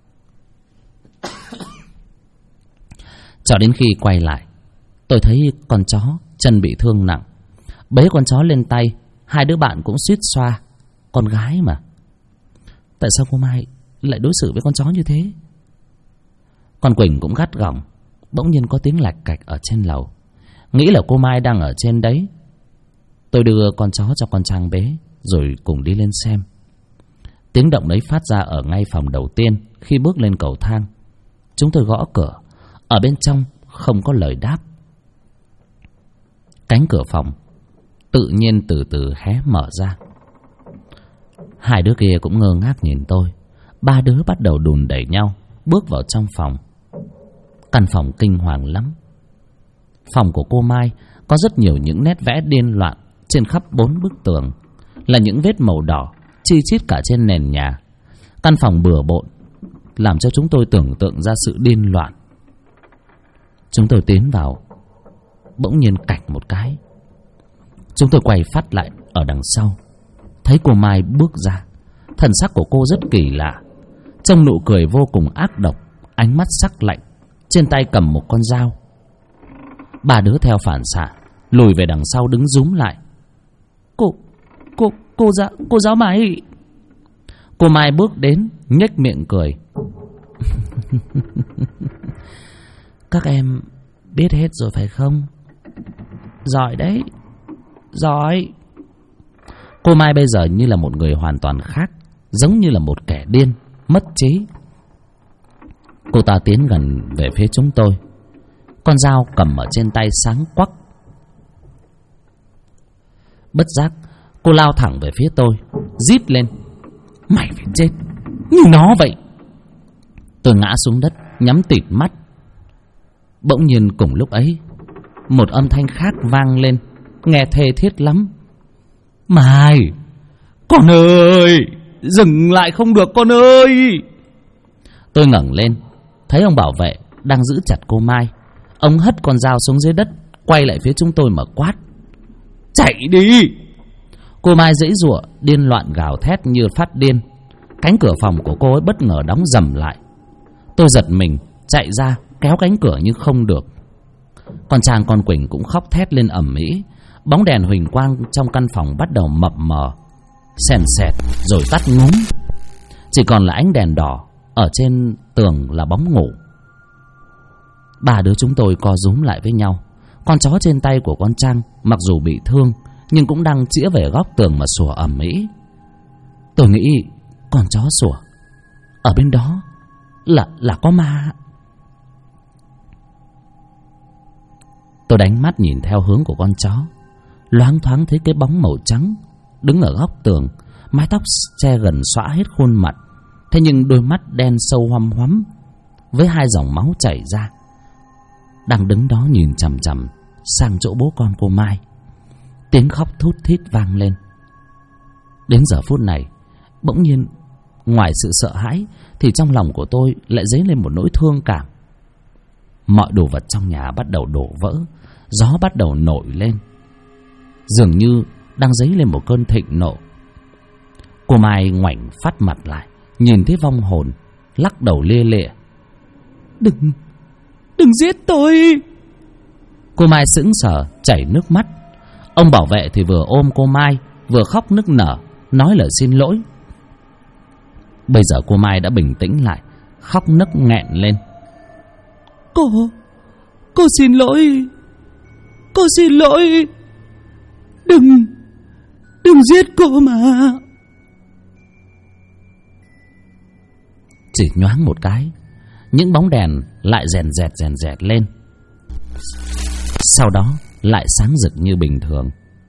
Cho đến khi quay lại, tôi thấy con chó chân bị thương nặng. Bế con chó lên tay, hai đứa bạn cũng suýt xoa. Con gái mà, tại sao cô Mai lại đối xử với con chó như thế? Con Quỳnh cũng gắt gỏng. Bỗng nhiên có tiếng lạch cạch ở trên lầu. Nghĩ là cô Mai đang ở trên đấy. Tôi đưa con chó cho con Trang bế, rồi cùng đi lên xem. Tiếng động đấy phát ra ở ngay phòng đầu tiên. Khi bước lên cầu thang, chúng tôi gõ cửa. Ở bên trong không có lời đáp. Cánh cửa phòng tự nhiên từ từ hé mở ra. Hai đứa kia cũng ngơ ngác nhìn tôi. Ba đứa bắt đầu đùn đẩy nhau bước vào trong phòng. Căn phòng kinh hoàng lắm. Phòng của cô Mai có rất nhiều những nét vẽ điên loạn trên khắp 4 bức tường, là những vết màu đỏ chi chít cả trên nền nhà. Căn phòng bừa bộn làm cho chúng tôi tưởng tượng ra sự điên loạn. Chúng tôi tiến vào, bỗng nhiên cạch một cái. Chúng tôi quay phát lại ở đằng sau, thấy cô Mai bước ra. Thần sắc của cô rất kỳ lạ, trông nụ cười vô cùng ác độc, ánh mắt sắc lạnh, trên tay cầm một con dao. Ba đứa theo phản xạ lùi về đằng sau đứng rúm lại. Cô giáo Mai. Cô Mai bước đến nhếch miệng cười. Các em biết hết rồi phải không? Giỏi đấy, giỏi. Cô Mai bây giờ như là một người hoàn toàn khác, giống như là một kẻ điên, mất trí. Cô ta tiến gần về phía chúng tôi. Con dao cầm ở trên tay sáng quắc. Bất giác cô lao thẳng về phía tôi, rít lên: Mày phải chết như nó vậy. Tôi ngã xuống đất, nhắm tịt mắt. Bỗng nhiên cùng lúc ấy, một âm thanh khác vang lên, nghe thê thiết lắm: Mai, con ơi, dừng lại không được con ơi. Tôi ngẩng lên, thấy ông bảo vệ đang giữ chặt cô Mai. Ông hất con dao xuống dưới đất, quay lại phía chúng tôi mà quát: Chạy đi! Cô Mai giãy giụa, điên loạn gào thét như phát điên. Cánh cửa phòng của cô ấy bất ngờ đóng rầm lại. Tôi giật mình chạy ra kéo cánh cửa nhưng không được. Con Trang con Quỳnh cũng khóc thét lên ầm ĩ. Bóng đèn huỳnh quang trong căn phòng bắt đầu mập mờ, sèn sẹt rồi tắt ngúm. Chỉ còn là ánh đèn đỏ ở trên tường là bóng ngủ. Ba đứa chúng tôi co rúm lại với nhau. Con chó trên tay của con Trang mặc dù bị thương nhưng cũng đang chĩa về góc tường mà sủa ầm ĩ. Tôi nghĩ con chó sủa ở bên đó là có ma. Tôi đánh mắt nhìn theo hướng của con chó, loáng thoáng thấy cái bóng màu trắng đứng ở góc tường, mái tóc che gần xõa hết khuôn mặt. Thế nhưng đôi mắt đen sâu hoăm hoắm với hai dòng máu chảy ra, đang đứng đó nhìn chằm chằm sang chỗ bố con cô Mai. Tiếng khóc thút thít vang lên. Đến giờ phút này, bỗng nhiên ngoài sự sợ hãi thì trong lòng của tôi lại dấy lên một nỗi thương cảm. Mọi đồ vật trong nhà bắt đầu đổ vỡ, gió bắt đầu nổi lên, dường như đang dấy lên một cơn thịnh nộ. Cô Mai ngoảnh phát mặt lại, nhìn thấy vong hồn, lắc đầu lia lịa: Đừng giết tôi. Cô Mai sững sờ chảy nước mắt. Ông bảo vệ thì vừa ôm cô Mai vừa khóc nức nở, nói lời xin lỗi. Bây giờ cô Mai đã bình tĩnh lại, khóc nức nghẹn lên: Cô xin lỗi. Cô xin lỗi. Đừng giết cô mà. Chỉ nhoáng một cái, những bóng đèn lại rèn rẹt lên. Sau đó lại sáng rực như bình thường.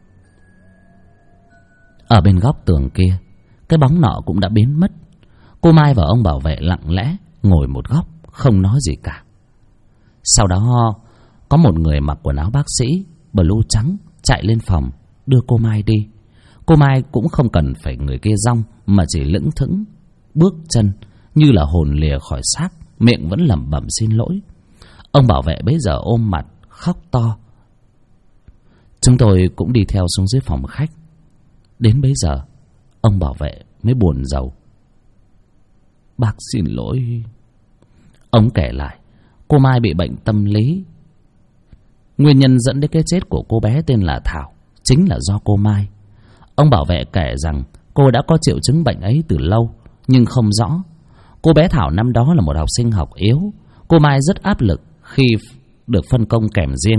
Ở bên góc tường kia, cái bóng nọ cũng đã biến mất. Cô Mai và ông bảo vệ lặng lẽ ngồi một góc, không nói gì cả. Sau đó có một người mặc quần áo bác sĩ blue trắng chạy lên phòng đưa cô Mai đi. Cô Mai cũng không cần phải người kia dong, mà chỉ lững thững bước chân như là hồn lìa khỏi xác, miệng vẫn lẩm bẩm xin lỗi. Ông bảo vệ bấy giờ ôm mặt khóc to. Chúng tôi cũng đi theo xuống dưới phòng khách. Đến bấy giờ ông bảo vệ mới buồn rầu: Bác xin lỗi. Ông kể lại cô Mai bị bệnh tâm lý. Nguyên nhân dẫn đến cái chết của cô bé tên là Thảo chính là do cô Mai. Ông bảo vệ kể rằng cô đã có triệu chứng bệnh ấy từ lâu nhưng không rõ. Cô bé Thảo năm đó là một học sinh học yếu. Cô Mai rất áp lực khi được phân công kèm riêng.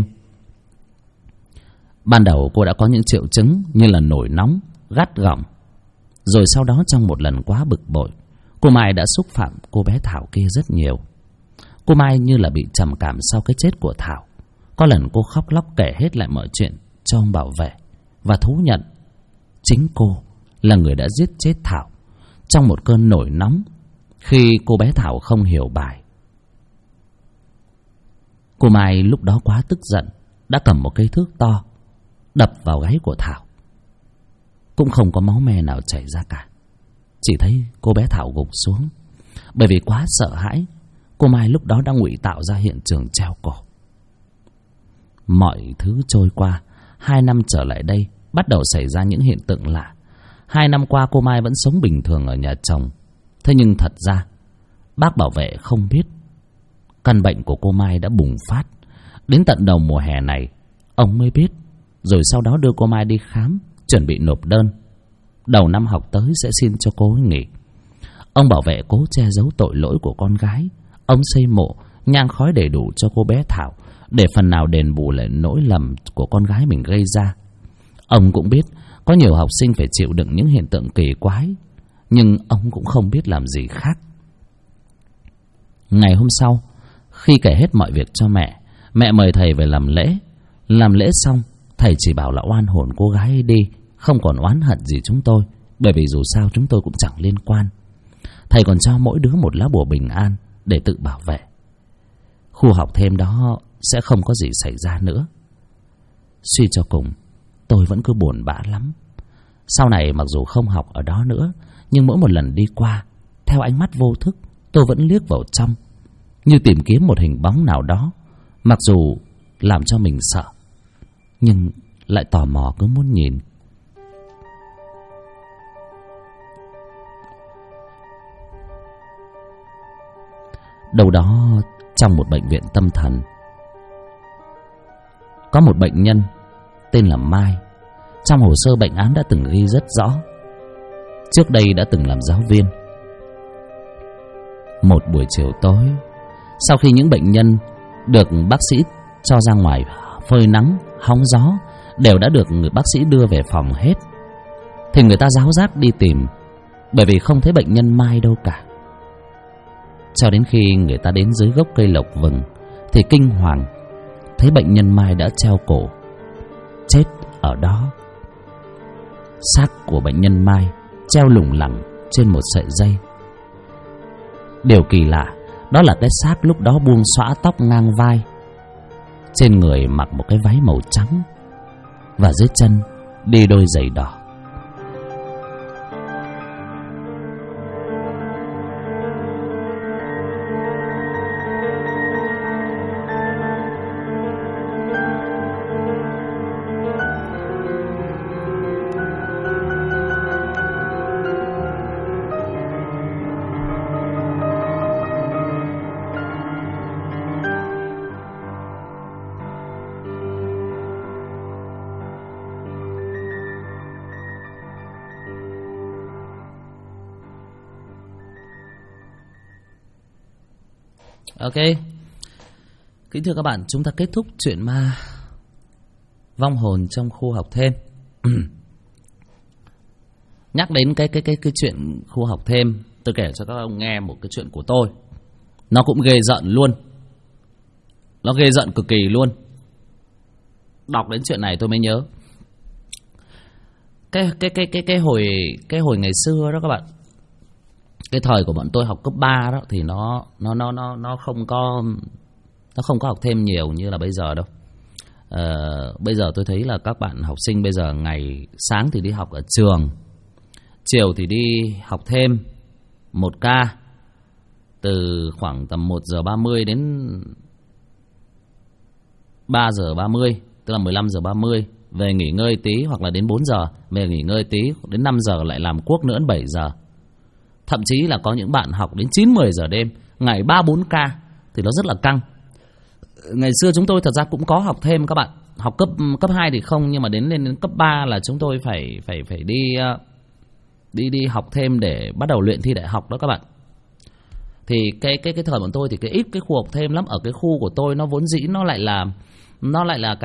Ban đầu cô đã có những triệu chứng như là nổi nóng, gắt gỏng. Rồi sau đó trong một lần quá bực bội, cô Mai đã xúc phạm cô bé Thảo kia rất nhiều. Cô Mai như là bị trầm cảm sau cái chết của Thảo. Có lần cô khóc lóc kể hết lại mọi chuyện cho ông bảo vệ và thú nhận chính cô là người đã giết chết Thảo trong một cơn nổi nóng khi cô bé Thảo không hiểu bài. Cô Mai lúc đó quá tức giận, đã cầm một cây thước to đập vào gáy của Thảo. Cũng không có máu me nào chảy ra cả, chỉ thấy cô bé Thảo gục xuống. Bởi vì quá sợ hãi, cô Mai lúc đó đã ngụy tạo ra hiện trường treo cổ. Mọi thứ trôi qua, 2 năm trở lại đây bắt đầu xảy ra những hiện tượng lạ. 2 năm qua cô Mai vẫn sống bình thường ở nhà chồng. Thế nhưng thật ra bác bảo vệ không biết căn bệnh của cô Mai đã bùng phát. Đến tận đầu mùa hè này ông mới biết. Rồi sau đó đưa cô Mai đi khám, chuẩn bị nộp đơn. Đầu năm học tới sẽ xin cho cô ấy nghỉ. Ông bảo vệ cố che giấu tội lỗi của con gái. Ông xây mộ, nhang khói đầy đủ cho cô bé Thảo, để phần nào đền bù lại nỗi lầm của con gái mình gây ra. Ông cũng biết có nhiều học sinh phải chịu đựng những hiện tượng kỳ quái, nhưng ông cũng không biết làm gì khác. Ngày hôm sau, khi kể hết mọi việc cho mẹ mời thầy về làm lễ. Làm lễ xong, thầy chỉ bảo là oan hồn cô gái ấy đi, không còn oán hận gì chúng tôi, bởi vì dù sao chúng tôi cũng chẳng liên quan. Thầy còn cho mỗi đứa một lá bùa bình an để tự bảo vệ. Khu học thêm đó sẽ không có gì xảy ra nữa. Suy cho cùng, tôi vẫn cứ buồn bã lắm. Sau này mặc dù không học ở đó nữa, nhưng mỗi một lần đi qua, theo ánh mắt vô thức, tôi vẫn liếc vào trong, như tìm kiếm một hình bóng nào đó. Mặc dù làm cho mình sợ, nhưng lại tò mò cứ muốn nhìn. Đâu đó trong một bệnh viện tâm thần, có một bệnh nhân tên là Mai. Trong hồ sơ bệnh án đã từng ghi rất rõ, trước đây đã từng làm giáo viên. Một buổi chiều tối, sau khi những bệnh nhân được bác sĩ cho ra ngoài phơi nắng, hóng gió đều đã được người bác sĩ đưa về phòng hết, thì người ta ráo rác đi tìm, bởi vì không thấy bệnh nhân Mai đâu cả. Cho đến khi người ta đến dưới gốc cây lộc vừng thì kinh hoàng, thấy bệnh nhân Mai đã treo cổ chết ở đó. Xác của bệnh nhân Mai treo lủng lẳng trên một sợi dây. Điều kỳ lạ đó là cái xác lúc đó buông xõa tóc ngang vai, trên người mặc một cái váy màu trắng, và dưới chân đi đôi giày đỏ. Ok, kính thưa các bạn, chúng ta kết thúc chuyện ma vong hồn trong khu học thêm. Nhắc đến cái chuyện khu học thêm, tôi kể cho các ông nghe một cái chuyện của tôi. Nó cũng ghê rợn luôn. Nó ghê rợn cực kỳ luôn. Đọc đến chuyện này tôi mới nhớ. Cái hồi ngày xưa đó các bạn, cái thời của bọn tôi học cấp 3 đó thì nó không có học thêm nhiều như là bây giờ đâu. Bây giờ tôi thấy là các bạn học sinh bây giờ ngày sáng thì đi học ở trường, chiều thì đi học thêm 1 ca từ khoảng tầm 1:30 đến 3:30, tức là 15:30, về nghỉ ngơi tí, hoặc là đến 4 giờ về nghỉ ngơi tí, đến 5 giờ lại làm cuốc nữa đến 7 giờ. Thậm chí là có những bạn học đến 9-10 giờ đêm, ngày 3-4 ca thì nó rất là căng. Ngày xưa chúng tôi thật ra cũng có học thêm các bạn. Học cấp 2 thì không, nhưng mà lên cấp 3 là chúng tôi phải đi học thêm để bắt đầu luyện thi đại học đó các bạn. Thì cái thời bọn tôi thì ít cái khu học thêm lắm. Ở cái khu của tôi nó vốn dĩ nó lại là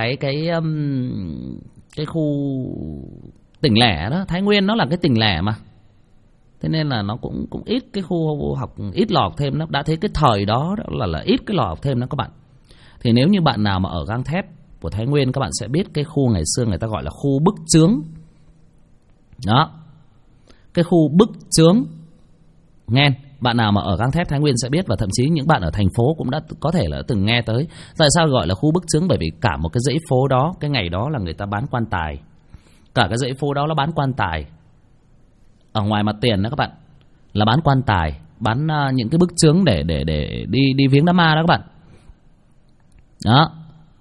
cái khu tỉnh lẻ đó. Thái Nguyên nó là cái tỉnh lẻ mà, thế nên là nó cũng ít cái khu học, ít lò học thêm lắm. Đã thấy cái thời đó là ít cái lò học thêm đó các bạn. Thì nếu như bạn nào mà ở Gang Thép của Thái Nguyên, các bạn sẽ biết cái khu ngày xưa người ta gọi là khu Bức Chướng. Đó, cái khu Bức Chướng, nghe bạn nào mà ở gang thép Thái Nguyên sẽ biết, và thậm chí những bạn ở thành phố cũng đã có thể là từng nghe tới. Tại sao gọi là khu Bức Chướng? Bởi vì cả một cái dãy phố đó, cái ngày đó là người ta bán quan tài. Cả cái dãy phố đó là bán quan tài. Ở ngoài mặt tiền đó các bạn, là bán quan tài, bán những cái bức chướng để đi viếng đám ma đó các bạn. Đó.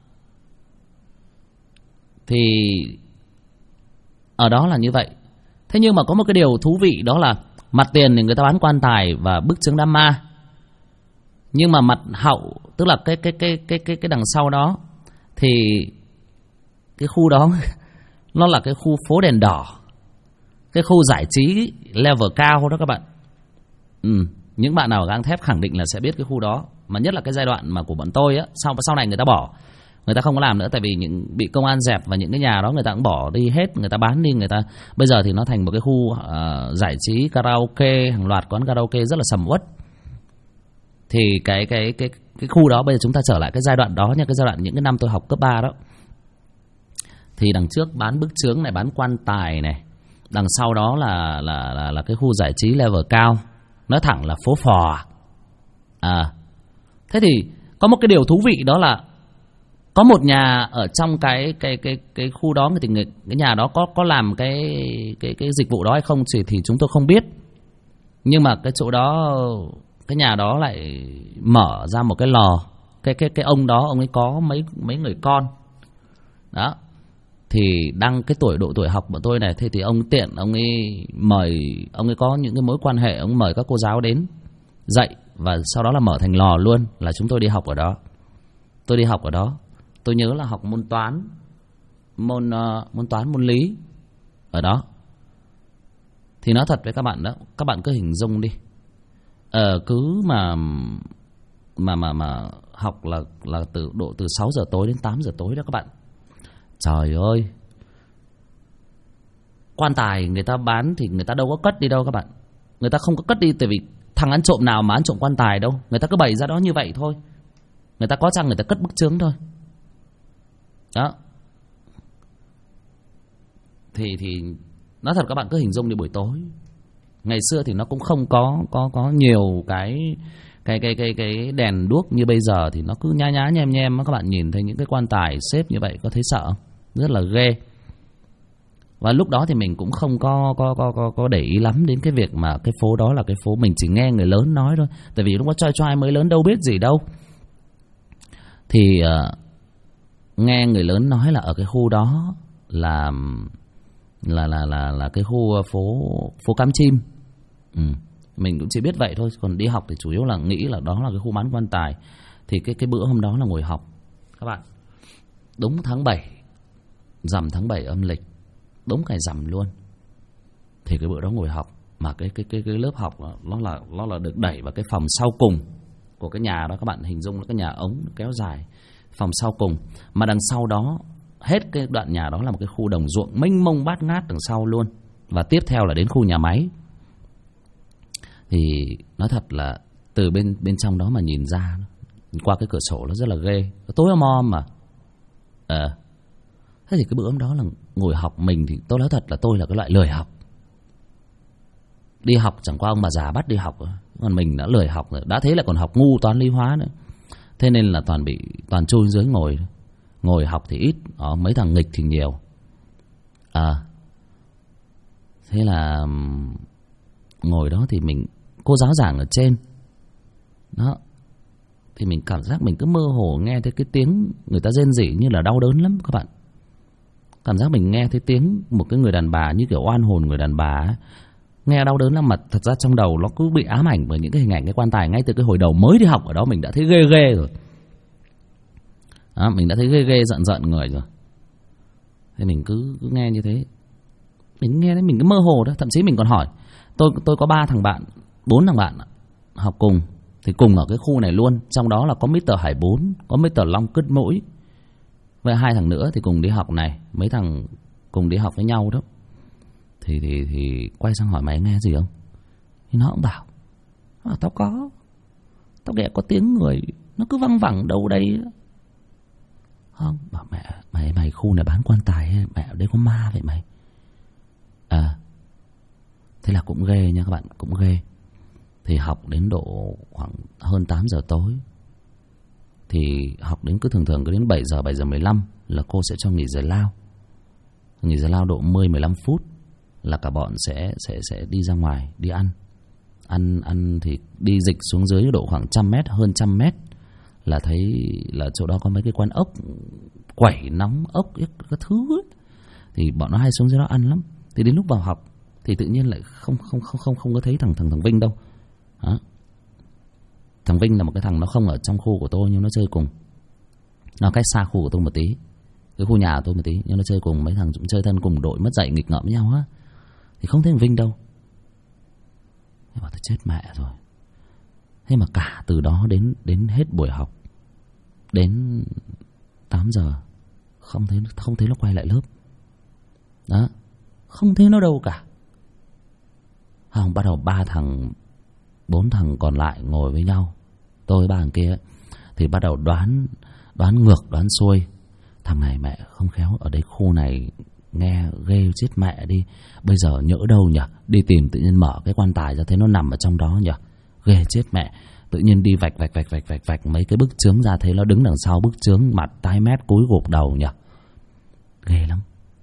Thì ở đó là như vậy. Thế nhưng mà có một cái điều thú vị, đó là mặt tiền thì người ta bán quan tài và bức chướng đám ma. Nhưng mà mặt hậu, tức là cái đằng sau đó, thì cái khu đó nó là cái khu phố đèn đỏ, cái khu giải trí level cao đó các bạn. Những bạn nào ở gang thép khẳng định là sẽ biết cái khu đó. Mà nhất là cái giai đoạn mà của bọn tôi á, sau này người ta bỏ, người ta không có làm nữa, tại vì bị công an dẹp, và những cái nhà đó người ta cũng bỏ đi hết, người ta bán đi, người ta bây giờ thì nó thành một cái khu giải trí karaoke, hàng loạt quán karaoke rất là sầm uất. Thì cái khu đó bây giờ chúng ta trở lại cái giai đoạn đó nha, cái giai đoạn những cái năm tôi học cấp 3 đó. Thì đằng trước bán bức chướng này, bán quan tài này, đằng sau đó là cái khu giải trí level cao, nói thẳng là phố phò. Thế thì có một cái điều thú vị, đó là có một nhà ở trong cái khu đó, thì cái nhà đó có làm cái dịch vụ đó hay không thì chúng tôi không biết. Nhưng mà cái chỗ đó, cái nhà đó lại mở ra một cái lò. Cái ông đó, ông ấy có mấy người con đó, thì đăng cái độ tuổi học của tôi này. Thế thì ông tiện, ông ấy mời, ông ấy có những cái mối quan hệ, ông mời các cô giáo đến dạy, và sau đó là mở thành lò luôn, là chúng tôi đi học ở đó. Tôi đi học ở đó, tôi nhớ là học môn toán, môn lý ở đó. Thì nói thật với các bạn đó, các bạn cứ hình dung đi, cứ mà học là từ 6 giờ tối đến 8 giờ tối đó các bạn. Trời ơi, quan tài người ta bán thì người ta đâu có cất đi đâu các bạn. Người ta không có cất đi, tại vì thằng ăn trộm nào mà ăn trộm quan tài đâu. Người ta cứ bày ra đó như vậy thôi. Người ta có chăng người ta cất bức chướng thôi. Đó. Thì nói thật các bạn cứ hình dung đi, buổi tối ngày xưa thì nó cũng không có nhiều cái đèn đuốc như bây giờ, thì nó cứ nhá nhem nhem. Các bạn nhìn thấy những cái quan tài xếp như vậy có thấy sợ không? Rất là ghê. Và lúc đó thì mình cũng không có để ý lắm đến cái việc mà cái phố đó là cái phố, mình chỉ nghe người lớn nói thôi. Tại vì lúc đó choai mới lớn đâu biết gì đâu. Thì nghe người lớn nói là ở cái khu đó là cái khu phố Cam Chim. Mình cũng chỉ biết vậy thôi, còn đi học thì chủ yếu là nghĩ là đó là cái khu bán quan tài. Thì cái bữa hôm đó là ngồi học các bạn, đúng tháng 7, rằm tháng 7 âm lịch, đúng ngày rằm luôn. Thì cái bữa đó ngồi học, mà cái lớp học nó là được đẩy vào cái phòng sau cùng của cái nhà đó. Các bạn hình dung là cái nhà ống kéo dài, phòng sau cùng, mà đằng sau đó hết cái đoạn nhà đó là một cái khu đồng ruộng mênh mông bát ngát đằng sau luôn. Và tiếp theo là đến khu nhà máy. Thì nói thật là từ bên trong đó mà nhìn ra, qua cái cửa sổ nó rất là ghê, tối om mà. Thế thì cái bữa hôm đó là ngồi học, mình thì tôi nói thật là tôi là cái loại lười học. Đi học chẳng qua ông bà già bắt đi học, còn mình đã lười học rồi. Đã thế lại còn học ngu toán lý hóa nữa. Thế nên là toàn chui dưới ngồi học thì ít, mấy thằng nghịch thì nhiều. Thế là ngồi đó thì cô giáo giảng ở trên đó, thì mình cảm giác mình cứ mơ hồ nghe thấy cái tiếng người ta rên rỉ như là đau đớn lắm các bạn. Cảm giác mình nghe thấy tiếng một cái người đàn bà như kiểu oan hồn người đàn bà ấy. Nghe đau đớn lắm, mà thật ra trong đầu nó cứ bị ám ảnh bởi những cái hình ảnh cái quan tài. Ngay từ cái hồi đầu mới đi học ở đó mình đã thấy ghê rồi đó, mình đã thấy ghê giận người rồi. Thế mình cứ nghe như thế, mình nghe đấy, mình cứ mơ hồ đó. Thậm chí mình còn hỏi, tôi có 4 thằng bạn học cùng, thì cùng ở cái khu này luôn. Trong đó là có Mr. Hải Bốn, có Mr. Long Cứt Mũi, với 2 thằng nữa thì cùng đi học này. Mấy thằng cùng đi học với nhau đó. Thì quay sang hỏi mày nghe gì không? Thì nó cũng bảo tao nghe có tiếng người nó cứ văng vẳng đâu đây. Không, bảo mẹ mày khu này bán quan tài hay mẹ ở đây có ma vậy mày? Thế là cũng ghê nha các bạn, cũng ghê. Thì học đến độ khoảng hơn 8 giờ tối. Thì học đến cứ thường cứ đến 7 giờ 15 là cô sẽ cho nghỉ giờ lao. Nghỉ giờ lao độ 10-15 phút là cả bọn sẽ đi ra ngoài đi ăn. Ăn thì đi dịch xuống dưới độ khoảng 100 mét, hơn 100 mét là thấy là chỗ đó có mấy cái quán ốc quẩy nóng ốc các thứ ấy. Thì bọn nó hay xuống dưới đó ăn lắm. Thì đến lúc vào học thì tự nhiên lại không có thấy thằng Vinh đâu. Đó. Thằng Vinh là một cái thằng nó không ở trong khu của tôi nhưng nó chơi cùng. Nó cách xa khu của tôi một tí, cái khu nhà của tôi một tí, nhưng nó chơi cùng mấy thằng cũng chơi thân cùng đội mất dạy nghịch ngợm với nhau á. Thì không thấy thằng Vinh đâu. Thế bảo tôi chết mẹ rồi. Thế mà cả từ đó đến hết buổi học, đến 8 giờ không thấy nó quay lại lớp. Đó, không thấy nó đâu cả. Không, bắt đầu 4 thằng còn lại ngồi với nhau, tôi với ba thằng kia thì bắt đầu đoán ngược đoán xuôi. Thằng này mẹ không khéo ở đây khu này nghe ghê chết mẹ đi. Bây giờ nhỡ đâu nhỉ, đi tìm tự nhiên mở cái quan tài ra thấy nó nằm ở trong đó nhỉ, ghê chết mẹ. Tự nhiên đi vạch mấy cái bức chướng ra thấy nó đứng đằng sau bức chướng, mặt tái mét cúi gục đầu nhỉ, ghê lắm,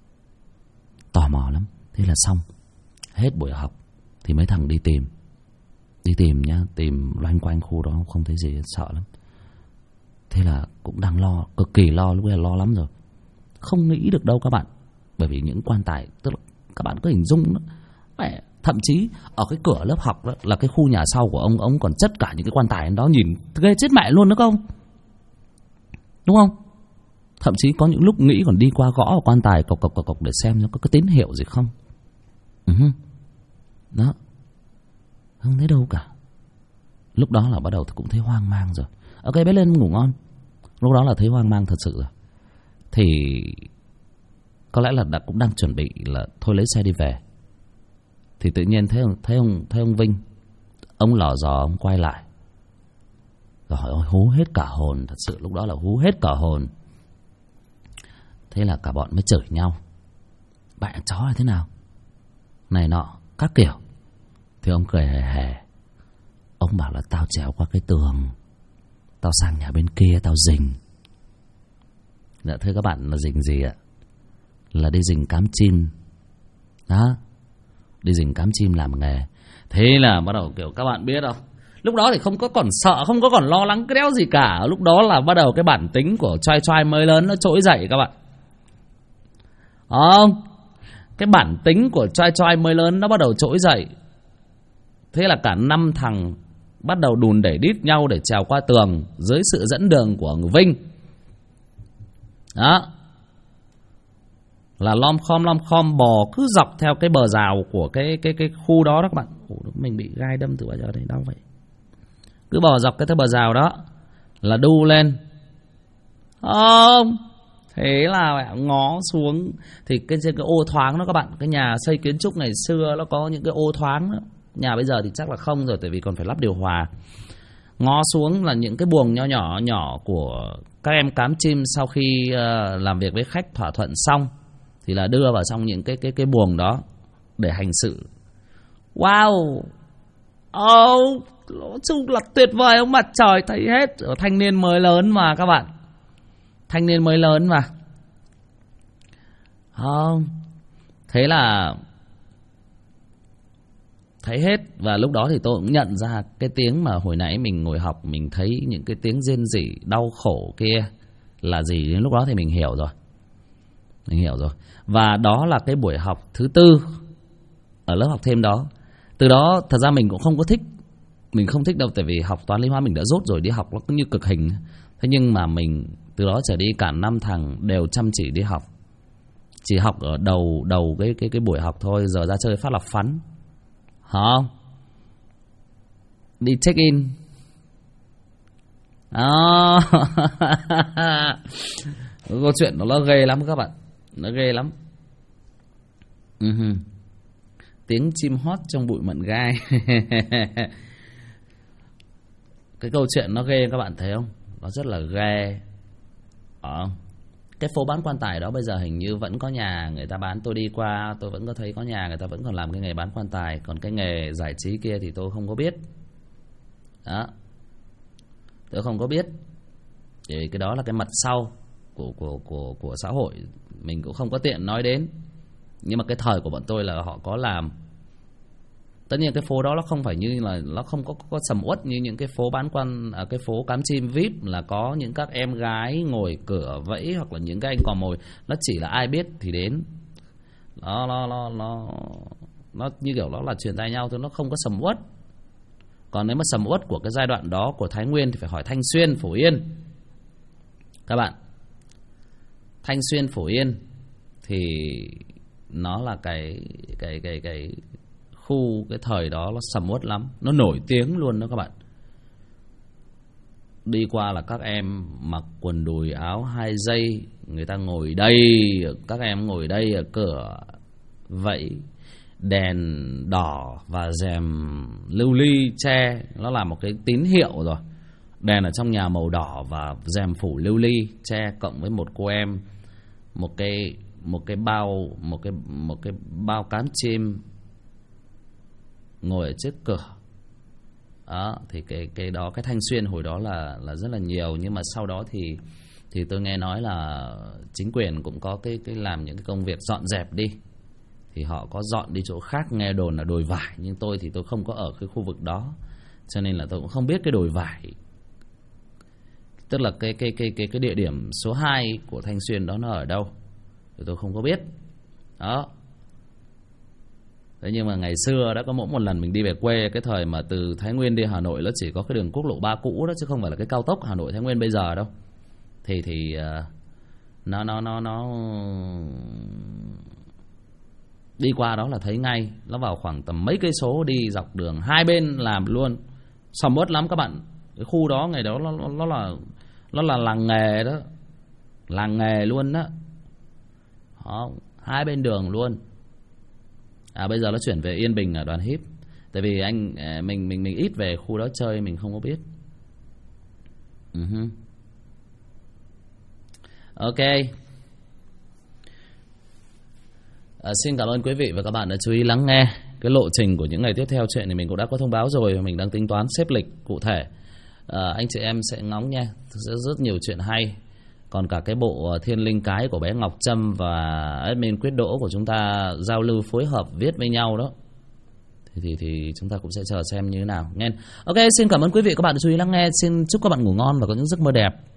tò mò lắm. Thế là xong, hết buổi học thì mấy thằng đi tìm nhá, tìm loanh quanh khu đó không thấy gì, sợ lắm. Thế là cũng đang lo, cực kỳ lo, lúc bây giờ lo lắm rồi. Không nghĩ được đâu các bạn. Bởi vì những quan tài, tức là các bạn cứ hình dung đó, mẹ, thậm chí ở cái cửa lớp học đó, là cái khu nhà sau của ông còn chất cả những cái quan tài đó, nhìn ghê chết mẹ luôn đó không? Đúng không? Thậm chí có những lúc nghĩ còn đi qua gõ vào quan tài cộc để xem nó có cái tín hiệu gì không. Đó, không thấy đâu cả. Lúc đó là bắt đầu cũng thấy hoang mang rồi. Ok, bé lên ngủ ngon. Lúc đó là thấy hoang mang thật sự rồi. Thì có lẽ là cũng đang chuẩn bị là thôi lấy xe đi về. Thì tự nhiên thấy ông Vinh, ông lò dò ông quay lại. Rồi ôi, hú hết cả hồn, thật sự lúc đó là hú hết cả hồn. Thế là cả bọn mới chửi nhau. Bạn chó là thế nào, này nọ các kiểu. Thì ông cười hề hề. Ông bảo là tao trèo qua cái tường, tao sang nhà bên kia tao rình. Dạ thưa các bạn, là rình gì ạ? Là đi rình cám chim. Đó, đi rình cám chim làm nghề. Thế là bắt đầu kiểu các bạn biết không, lúc đó thì không có còn sợ, không có còn lo lắng cái đéo gì cả. Lúc đó là bắt đầu cái bản tính của trai mới lớn nó trỗi dậy các bạn. Không, cái bản tính của trai mới lớn nó bắt đầu trỗi dậy. Thế là cả 5 thằng bắt đầu đùn đẩy đít nhau để trèo qua tường dưới sự dẫn đường của người Vinh. Đó, là lom khom bò cứ dọc theo cái bờ rào của cái khu đó đó các bạn. Ủa, mình bị gai đâm từ bao giờ đây, đau vậy. Cứ bò dọc cái bờ rào đó là đu lên. Không, thế là ngó xuống thì trên cái ô thoáng đó các bạn, cái nhà xây kiến trúc ngày xưa nó có những cái ô thoáng đó. Nhà bây giờ thì chắc là không rồi, tại vì còn phải lắp điều hòa. Ngó xuống là những cái buồng nhỏ của các em cám chim sau khi làm việc với khách thỏa thuận xong thì là đưa vào trong những cái buồng đó để hành sự. Wow, nói chung là tuyệt vời ông mặt trời, thấy hết. Ở thanh niên mới lớn mà các bạn, thanh niên mới lớn mà. Không, thế là thấy hết. Và lúc đó thì tôi cũng nhận ra cái tiếng mà hồi nãy mình ngồi học mình thấy những cái tiếng rên rỉ đau khổ kia là gì. Đến lúc đó thì mình hiểu rồi. Và đó là cái buổi học thứ 4 ở lớp học thêm đó. Từ đó thật ra mình cũng không có thích. Mình không thích đâu, tại vì học toán lý hóa mình đã dốt rồi, đi học nó cũng như cực hình. Thế nhưng mà mình từ đó trở đi cả 5 thằng đều chăm chỉ đi học. Chỉ học ở đầu cái buổi học thôi, giờ ra chơi phát là phắn. Không, đi check in. Câu chuyện nó ghê lắm các bạn, nó ghê lắm. Tiếng chim hót trong bụi mận gai. Cái câu chuyện nó ghê các bạn thấy không, nó rất là ghê. Cái phố bán quan tài đó bây giờ hình như vẫn có nhà người ta bán. Tôi đi qua tôi vẫn có thấy có nhà người ta vẫn còn làm cái nghề bán quan tài. Còn cái nghề giải trí kia thì tôi không có biết. Đó, tôi không có biết. Vì cái đó là cái mặt sau của xã hội, mình cũng không có tiện nói đến. Nhưng mà cái thời của bọn tôi là họ có làm. Tất nhiên cái phố đó nó không phải như là, nó không có sầm uất như những cái phố bán quan, cái phố cắm chim VIP là có những các em gái ngồi cửa vẫy hoặc là những cái anh cò mồi. Nó chỉ là ai biết thì đến. Nó như kiểu nó là truyền tay nhau thôi, nó không có sầm uất. Còn nếu mà sầm uất của cái giai đoạn đó của Thái Nguyên thì phải hỏi Thanh Xuyên, Phổ Yên. Các bạn, Thanh Xuyên, Phổ Yên thì nó là cái khu, cái thời đó nó sầm uất lắm, nó nổi tiếng luôn đó các bạn. Đi qua là các em mặc quần đùi áo 2 dây, người ta ngồi đây, các em ngồi đây ở cửa vậy, đèn đỏ và rèm lưu ly tre, nó là một cái tín hiệu rồi. Đèn ở trong nhà màu đỏ và rèm phủ lưu ly tre, cộng với một cô em, một cái bao cám chim ngồi ở trước cửa. Đó, thì cái đó, cái Thanh Xuyên hồi đó là rất là nhiều. Nhưng mà sau đó thì tôi nghe nói là chính quyền cũng có cái làm những cái công việc dọn dẹp đi, thì họ có dọn đi chỗ khác, nghe đồn là đồi vải. Nhưng tôi thì tôi không có ở cái khu vực đó, cho nên là tôi cũng không biết cái đồi vải, tức là cái địa điểm số 2 của Thanh Xuyên đó nó ở đâu thì tôi không có biết. Đó. Thế nhưng mà ngày xưa đã có mỗi một lần mình đi về quê, cái thời mà từ Thái Nguyên đi Hà Nội, nó chỉ có cái đường quốc lộ 3 cũ đó, chứ không phải là cái cao tốc Hà Nội Thái Nguyên bây giờ đâu. Thì nó đi qua đó là thấy ngay. Nó vào khoảng tầm mấy cây số, đi dọc đường hai bên làm luôn, sầm uất lắm các bạn. Cái khu đó ngày đó nó là làng nghề đó, làng nghề luôn đó. Đó, hai bên đường luôn. Bây giờ nó chuyển về Yên Bình ở Đoàn Híp. Tại vì mình ít về khu đó chơi, mình không có biết. Ok. Xin cảm ơn quý vị và các bạn đã chú ý lắng nghe. Cái lộ trình của những ngày tiếp theo chuyện thì mình cũng đã có thông báo rồi, mình đang tính toán xếp lịch cụ thể. Anh chị em sẽ ngóng nha, rất nhiều chuyện hay. Còn cả cái bộ Thiên Linh Cái của bé Ngọc Trâm và admin Quyết Đỗ của chúng ta giao lưu phối hợp viết với nhau đó, thì chúng ta cũng sẽ chờ xem như thế nào nghe. Ok, xin cảm ơn quý vị và các bạn đã chú ý lắng nghe. Xin chúc các bạn ngủ ngon và có những giấc mơ đẹp.